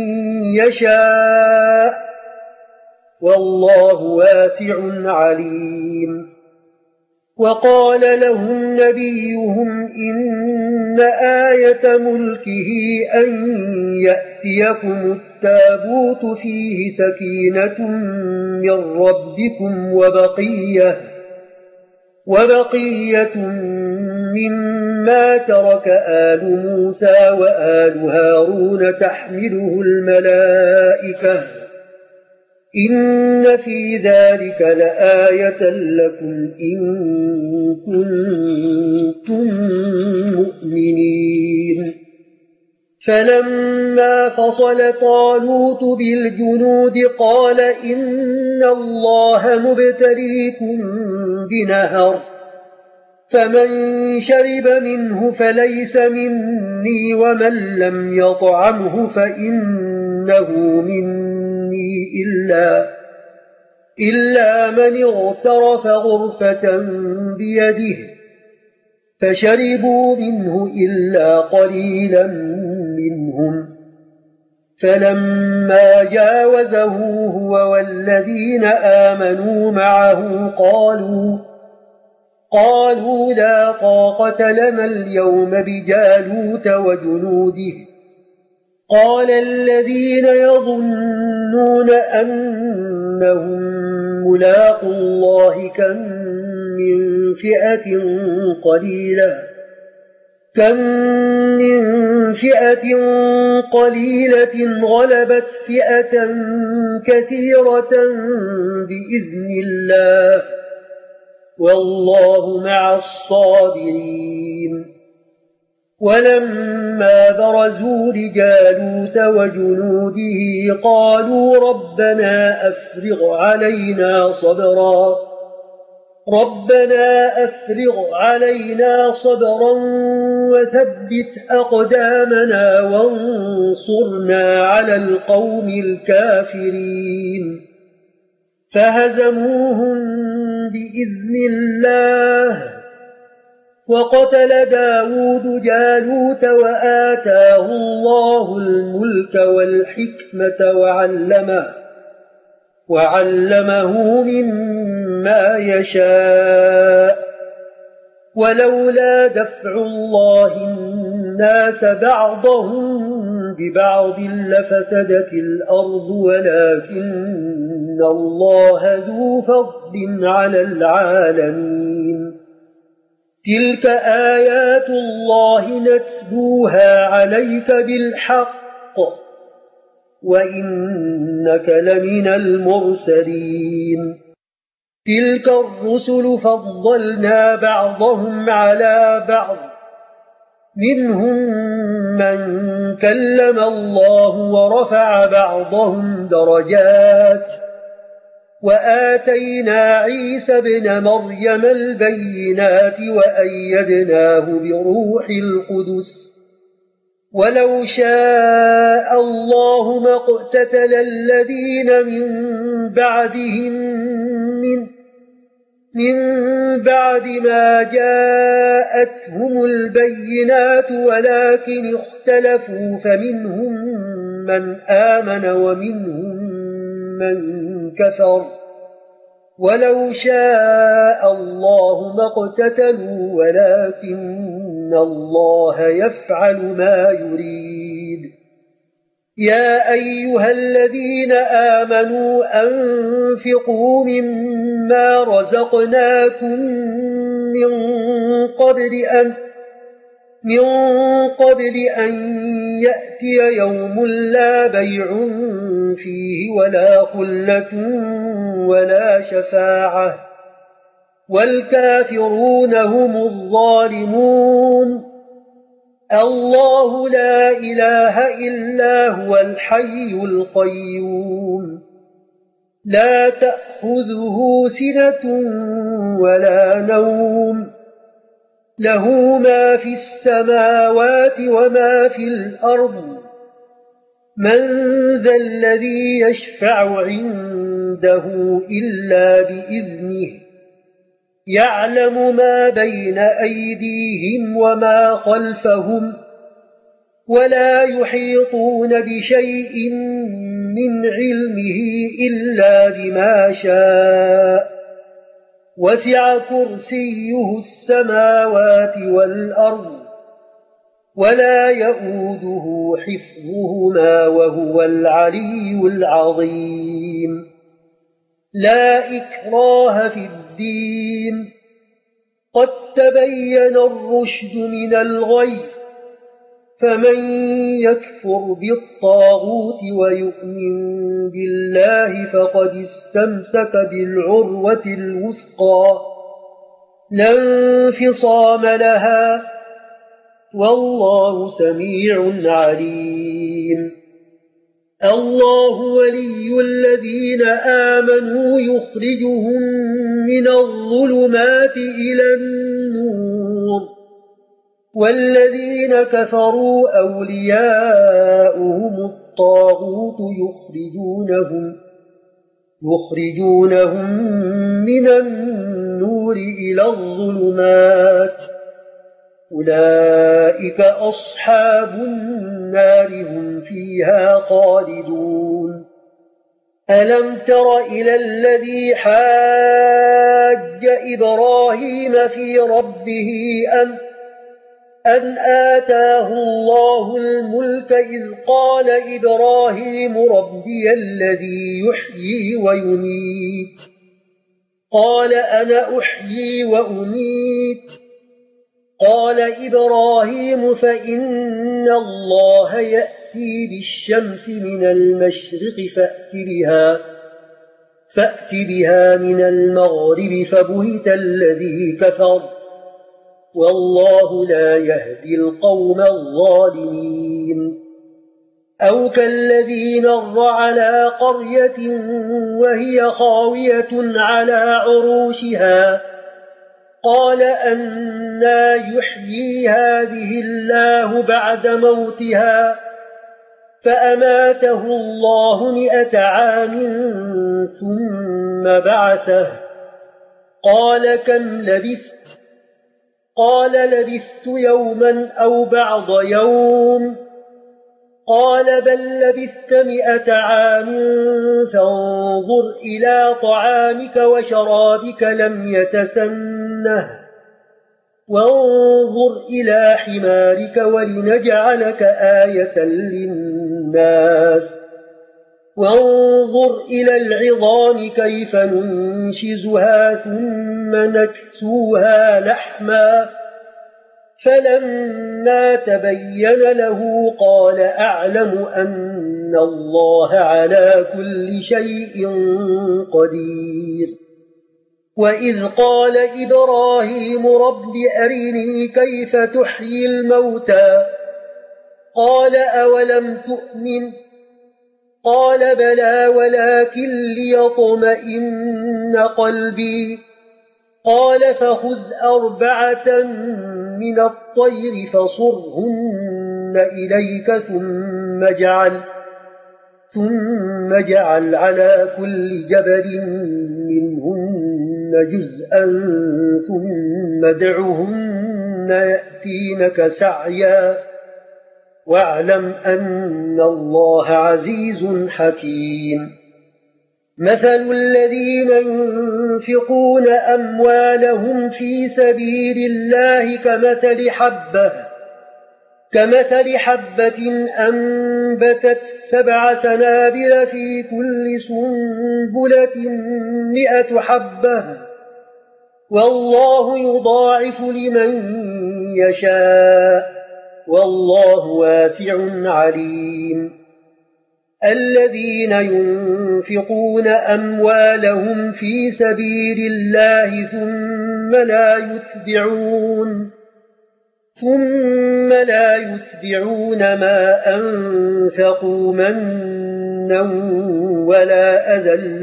يشاء والله واسع عليم وقال لهم نبيهم إن آية ملكه أن يأتيكم التابوت فيه سكينة من ربكم وبقية مما ترك آل موسى وآل هارون تحمله الملائكة إن في ذلك لآية لكم إن كنتم مؤمنين فلما فصل طالوت بالجنود قال إن الله مبتليكم بنهر فمن شرب منه فليس مني ومن لم يطعمه فإنه مني إلا من اغترف غرفة بيده فشربوا منه إلا قليلا منهم فلما جاوزه هو والذين آمنوا معه قالوا لا طاقة لنا اليوم بجالوت وجنوده قال الذين يظنون أنهم ملاقو الله كم من فئة قليلة غلبت فئة كثيرة بإذن الله والله مع الصابرين ولما برزوا لجالوت وجنوده قالوا ربنا أفرغ علينا صبرا وثبت أقدامنا وانصرنا على القوم الكافرين فهزموهم بإذن الله وقتل داود جالوت وآتاه الله الملك والحكمة وعلمه مما يشاء ولولا دفع الله الناس بعضهم ببعض لفسدت الأرض ولكن الله ذو فضل على العالمين تلك آيات الله نتلوها عليك بالحق وإنك لمن المرسلين تلك الرسل فضلنا بعضهم على بعض منهم من كلم الله ورفع بعضهم درجات وآتينا عيسى ابن مريم البينات وأيدناه بروح القدس ولو شاء الله ما اقتتل الذين من بعد ما جاءتهم البينات ولكن اختلفوا فمنهم من آمن ومنهم من كفر ولو شاء الله ما اقتتلوا ولكن الله يفعل ما يريد يا أيها الذين آمنوا أنفقوا مما رزقناكم من قبل أن يأتي يوم لا بيع فيه ولا خلة ولا شفاعة والكافرون هم الظالمون الله لا إله إلا هو الحي القيوم لا تأخذه سنة ولا نوم له ما في السماوات وما في الأرض من ذا الذي يشفع عنده إلا بإذنه يعلم ما بين أيديهم وما خلفهم ولا يحيطون بشيء من علمه إلا بما شاء وسع كرسيه السماوات والأرض ولا يؤوده حفظهما وهو العلي العظيم لا إكراه في الدين قد تبين الرشد من الغي فمن يكفر بالطاغوت ويؤمن بالله فقد استمسك بالعروة الوثقى لا انفصام لها والله سميع عليم الله ولي الذين آمنوا يخرجهم من الظلمات إلى النور والذين كفروا أولياؤهم الطاغوت يخرجونهم من النور إلى الظلمات أولئك أصحاب النار هم فيها خالدون ألم تر إلى الذي حاج إبراهيم في ربه أن آتاه الله الملك إذ قال إبراهيم ربي الذي يحيي ويميت قال أنا أحيي وأميت قال إبراهيم فإن الله يأتي بالشمس من المشرق فأت بها من المغرب فبهت الذي كفر والله لا يهدي القوم الظالمين أو كالذي مر على قرية وهي خاوية على عروشها قال أنى يحيي هذه الله بعد موتها فأماته الله 100 عام ثم بعثه قال كم لبثت قال لبثت يوما أو بعض يوم قال بل لبثت 100 عام فانظر إلى طعامك وشرابك لم يتسنه وانظر إلى حمارك ولنجعلك آية للناس وانظر إلى العظام كيف ننشزها ثم نكسوها لحما فلما تبين له قال أعلم أن الله على كل شيء قدير وإذ قال إبراهيم رب أرني كيف تحيي الموتى قال أولم تؤمن قال بلى ولكن ليطمئن قلبي قال فخذ 4 من الطير فصرهن إليك ثم جعل على كل جبل منهن جزءا ثم ادعهن يأتينك سعيا واعلم أن الله عزيز حكيم مثل الذين ينفقون أموالهم في سبيل الله كمثل حبة أنبتت 7 سنابل في كل سنبلة 100 حبة والله يضاعف لمن يشاء والله واسع عليم الذين ينفقون أموالهم في سبيل الله ثم لا يتبعون ما أنفقوا منا ولا أذى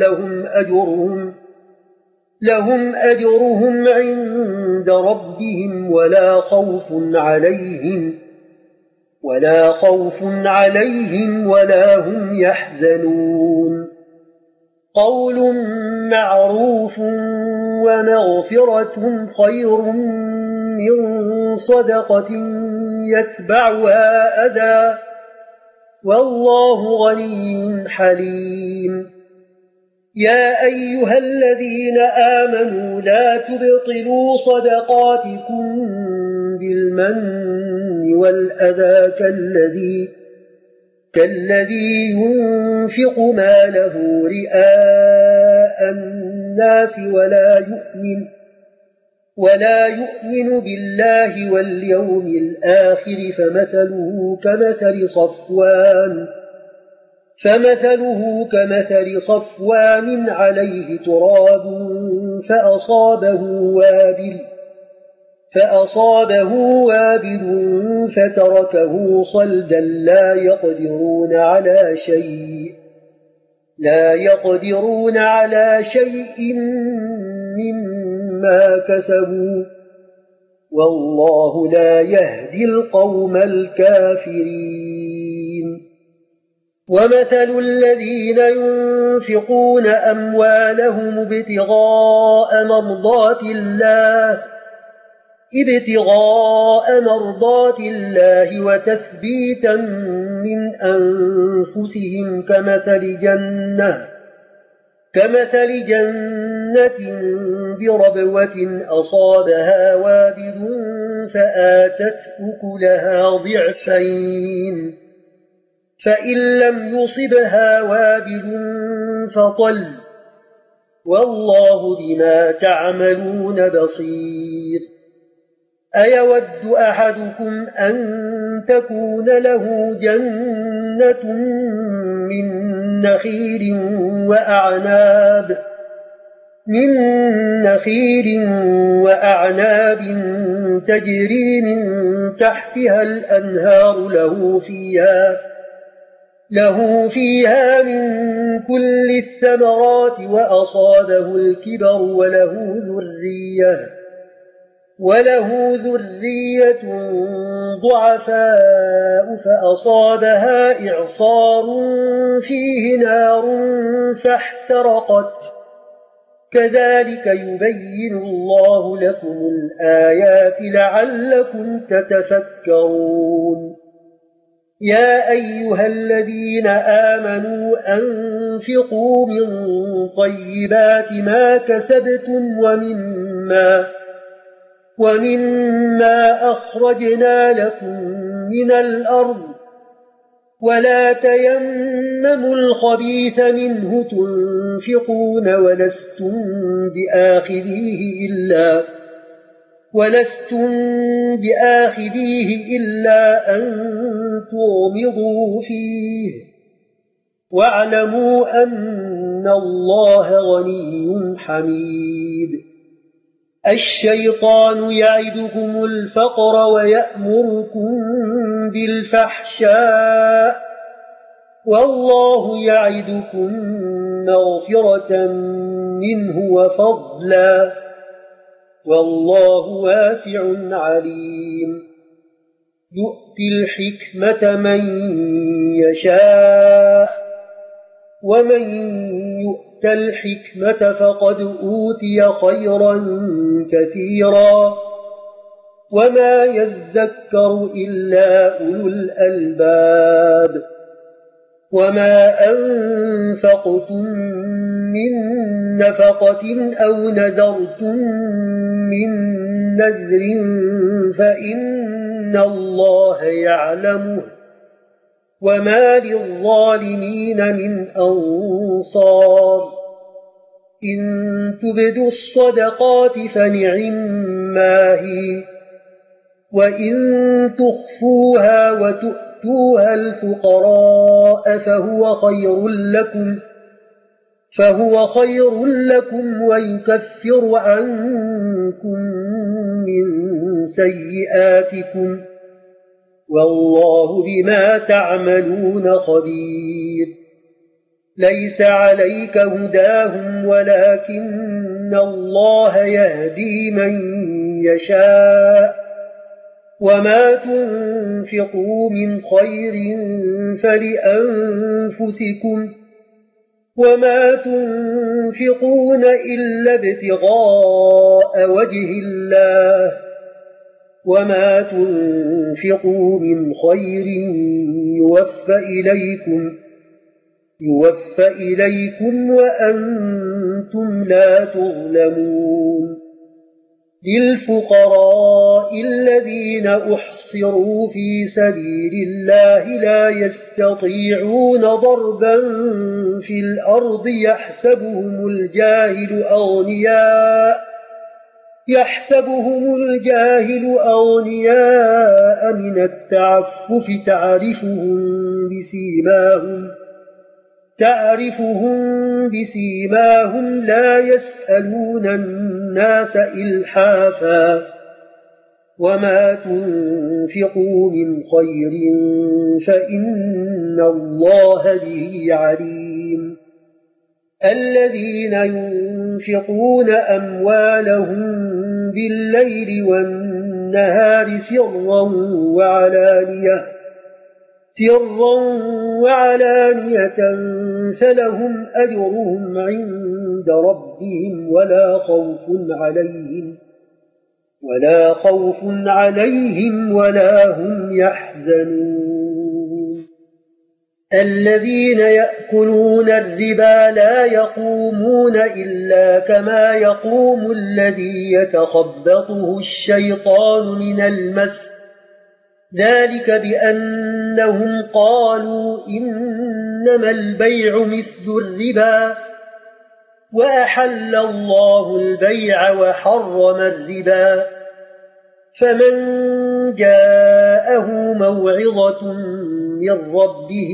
لهم أجرهم عند ربهم ولا خوف عليهم ولا هم يحزنون قول معروف ومغفرة خير من صدقة يتبعها أذى والله غني حليم يا أيها الذين آمنوا لا تبطلوا صدقاتكم بالمن والأذى كالذي ينفق ماله رئاء الناس ولا يؤمن بالله واليوم الآخر فمثله كمثل صفوان عليه تراب فأصابه وابل فتركه صلدا لا يقدرون على شيء مما كسبوا والله لا يهدي القوم الكافرين ومثل الذين ينفقون أموالهم ابتغاء مرضات الله وتثبيتا من أنفسهم كمثل جنة بربوة أصابها وابل فآتت أكلها ضعفين فإن لم يصبها وابل فطل والله بما تعملون بصير أيود أحدكم أن تكون له جنة من نخيل وأعناب تجري من تحتها الأنهار له فيها من كل الثمرات وأصابه الكبر وله ذرية ضعفاء فأصابها إعصار فيه نار فاحترقت كذلك يبين الله لكم الآيات لعلكم تتفكرون يا أيها الذين آمنوا أنفقوا من طيبات ما كسبتم ومما أخرجنا لكم من الأرض ولا تيمموا الخبيث منه تنفقون ولستم بآخذيه إلا أن تغمضوا فيه واعلموا أن الله غني حميد الشيطان يعدكم الفقر ويأمركم بالفحشاء والله يعدكم مغفرة منه وفضلا والله واسع عليم يؤتي الحكمة من يشاء ومن يؤت الحكمة فقد أوتي خيرا كثيرا وما يذكر إلا أولو الألباب وما أنفقتم من نفقة أو نذرتم من نذر فإن الله يعلمه وما للظالمين من أنصار إن تبدوا الصدقات فنعما هي وإن تخفوها وتؤتوها الفقراء فهو خير لكم ويكفر عنكم من سيئاتكم والله بما تعملون خبير ليس عليك هداهم ولكن الله يهدي من يشاء وما تنفقوا من خير فلأنفسكم وما تنفقون إلا ابتغاء وجه الله وما تنفقوا من خير يوفى إليكم وأنتم لا تظلمون للفقراء الذين أحصروا في سبيل الله لا يستطيعون ضربا في الأرض يحسبهم الجاهل أغنياء من التعفف تعرفهم بسيماهم لا يسألون الناس إلحافا وما تنفقوا من خير فإن الله به عليم الذين ينفقون أموالهم بالليل والنهار سرا وعلانية فلهم أجرهم عند ربهم ولا خوف عليهم ولا هم يحزنون الذين يأكلون الربا لا يقومون إلا كما يقوم الذي يتخبطه الشيطان من المس ذلك بأنهم قالوا إنما البيع مثل الربا وأحل الله البيع وحرم الربا فمن جاءه موعظة من ربه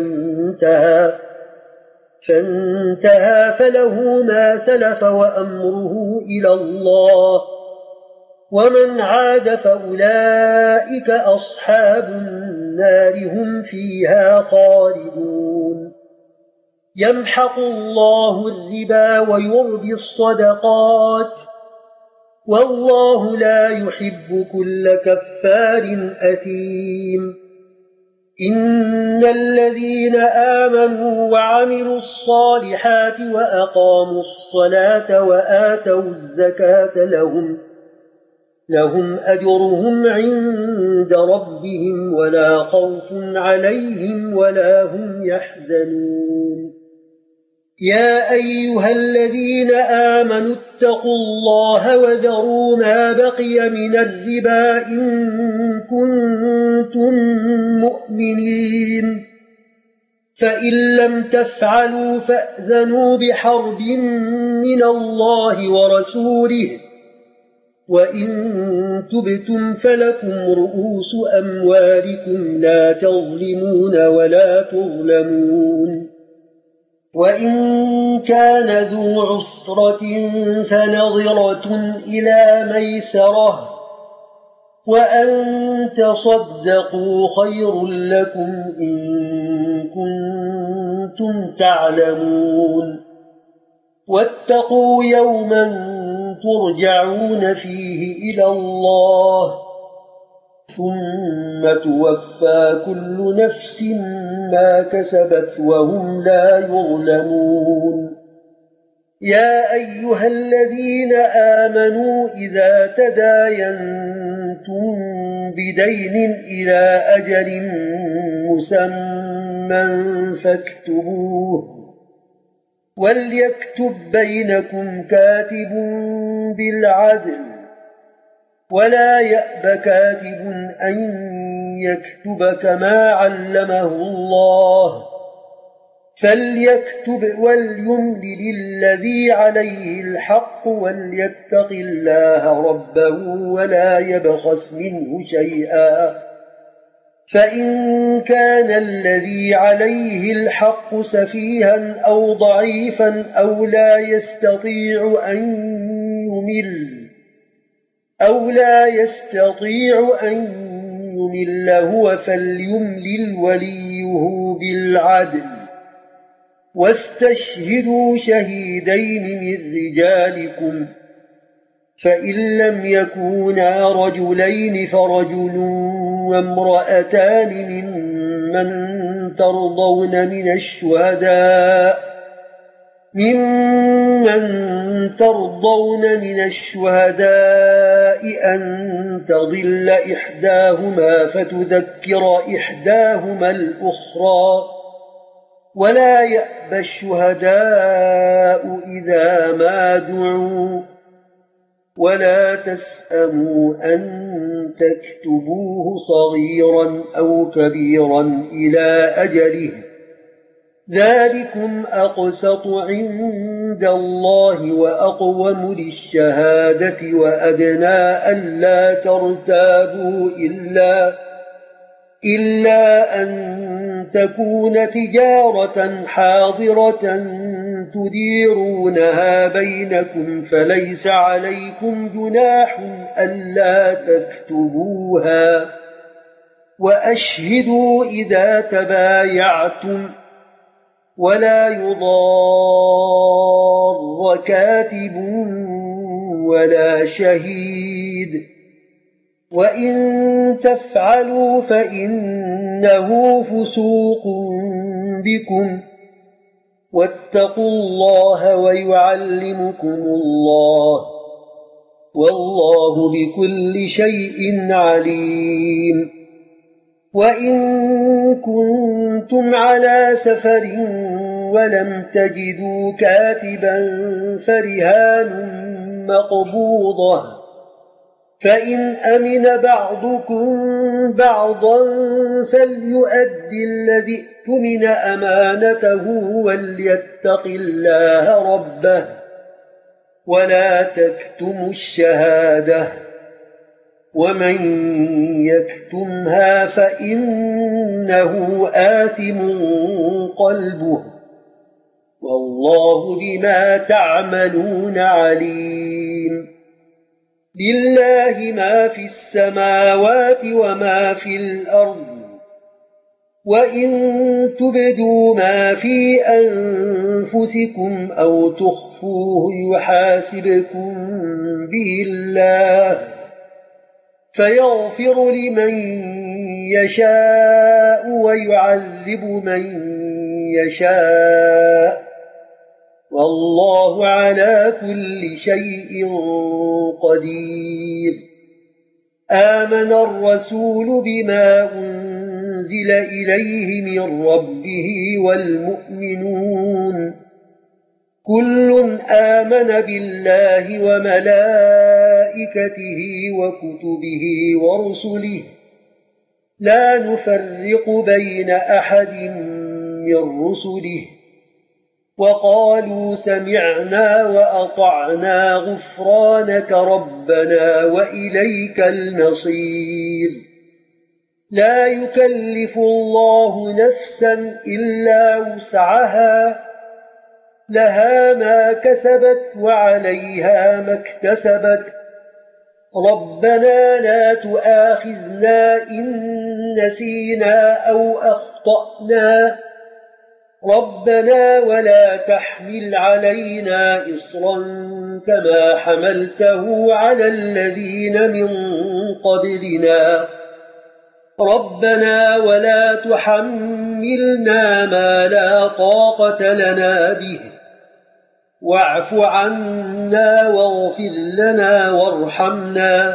فانتهى فله ما سلف وأمره إلى الله ومن عاد فأولئك أصحاب النار هم فيها خالدون يمحق الله الربا ويربي الصدقات والله لا يحب كل كفار أثيم إن الذين آمنوا وعملوا الصالحات وأقاموا الصلاة وآتوا الزكاة لهم أجرهم عند ربهم ولا خوف عليهم ولا هم يحزنون يا أيها الذين آمنوا اتقوا الله وذروا ما بقي من الربا إن كنتم مؤمنين فإن لم تفعلوا فأذنوا بحرب من الله ورسوله وإن تبتم فلكم رؤوس أموالكم لا تظلمون ولا تظلمون وإن كان ذو عسرة فنظرة إلى ميسرة وأن تصدقوا خير لكم إن كنتم تعلمون واتقوا يوما ترجعون فيه إلى الله ثم توفى كل نفس ما كسبت وهم لا يظلمون يا أيها الذين آمنوا إذا تداينتم بدين إلى أجل مسمى فاكتبوه وليكتب بينكم كاتب بالعدل ولا يأب كاتب أن يكتب كما علمه الله فليكتب وليملل الذي عليه الحق وليتق الله ربه ولا يبخس منه شيئا فإن كان الذي عليه الحق سفيها أو ضعيفا أو لا يستطيع أن يمل هو فليملل وليه بالعدل واستشهدوا شهيدين من رجالكم فإن لم يكونا رجلين فرجل وامرأتان ممن ترضون من الشهداء أن تضل إحداهما فتذكر إحداهما الأخرى ولا يأبى الشهداء إذا ما دعوا ولا تسأموا أن تكتبوه صغيرا أو كبيرا إلى أجله ذلكم أقسط عند الله وأقوم للشهادة وأدنى ألا ترتابوا إلا أن تكون تجارة حاضرة تديرونها بينكم فليس عليكم جناح ألا تكتبوها وأشهدوا إذا تبايعتم ولا يضار كاتب ولا شهيد وإن تفعلوا فإنه فسوق بكم واتقوا الله ويعلمكم الله والله بكل شيء عليم وإن كنتم على سفر ولم تجدوا كاتبا فرهان مقبوضة فإن أمن بعضكم بعضا فليؤدي الذي اؤتمن أمانته وليتق الله ربه ولا تكتموا الشهادة ومن يكتمها فإنه آثم قلبه والله بما تعملون عليم لله ما في السماوات وما في الأرض وإن تبدوا ما في أنفسكم أو تخفوه يحاسبكم به الله فيغفر لمن يشاء ويعذب من يشاء والله على كل شيء قدير آمن الرسول بما أنزل إليه من ربه والمؤمنون كل آمن بالله وملائكته وكتبه ورسله لا نفرق بين أحد من رسله وقالوا سمعنا وأطعنا غفرانك ربنا وإليك المصير لا يكلف الله نفسا إلا وسعها لها ما كسبت وعليها ما اكتسبت ربنا لا تؤاخذنا إن نسينا أو أخطأنا ربنا ولا تحمل علينا إصرا كما حملته على الذين من قبلنا ربنا ولا تحملنا ما لا طاقة لنا به واعف عنا واغفر لنا وارحمنا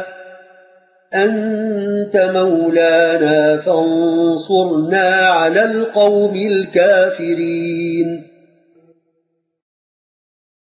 أنت مولانا فانصرنا على القوم الكافرين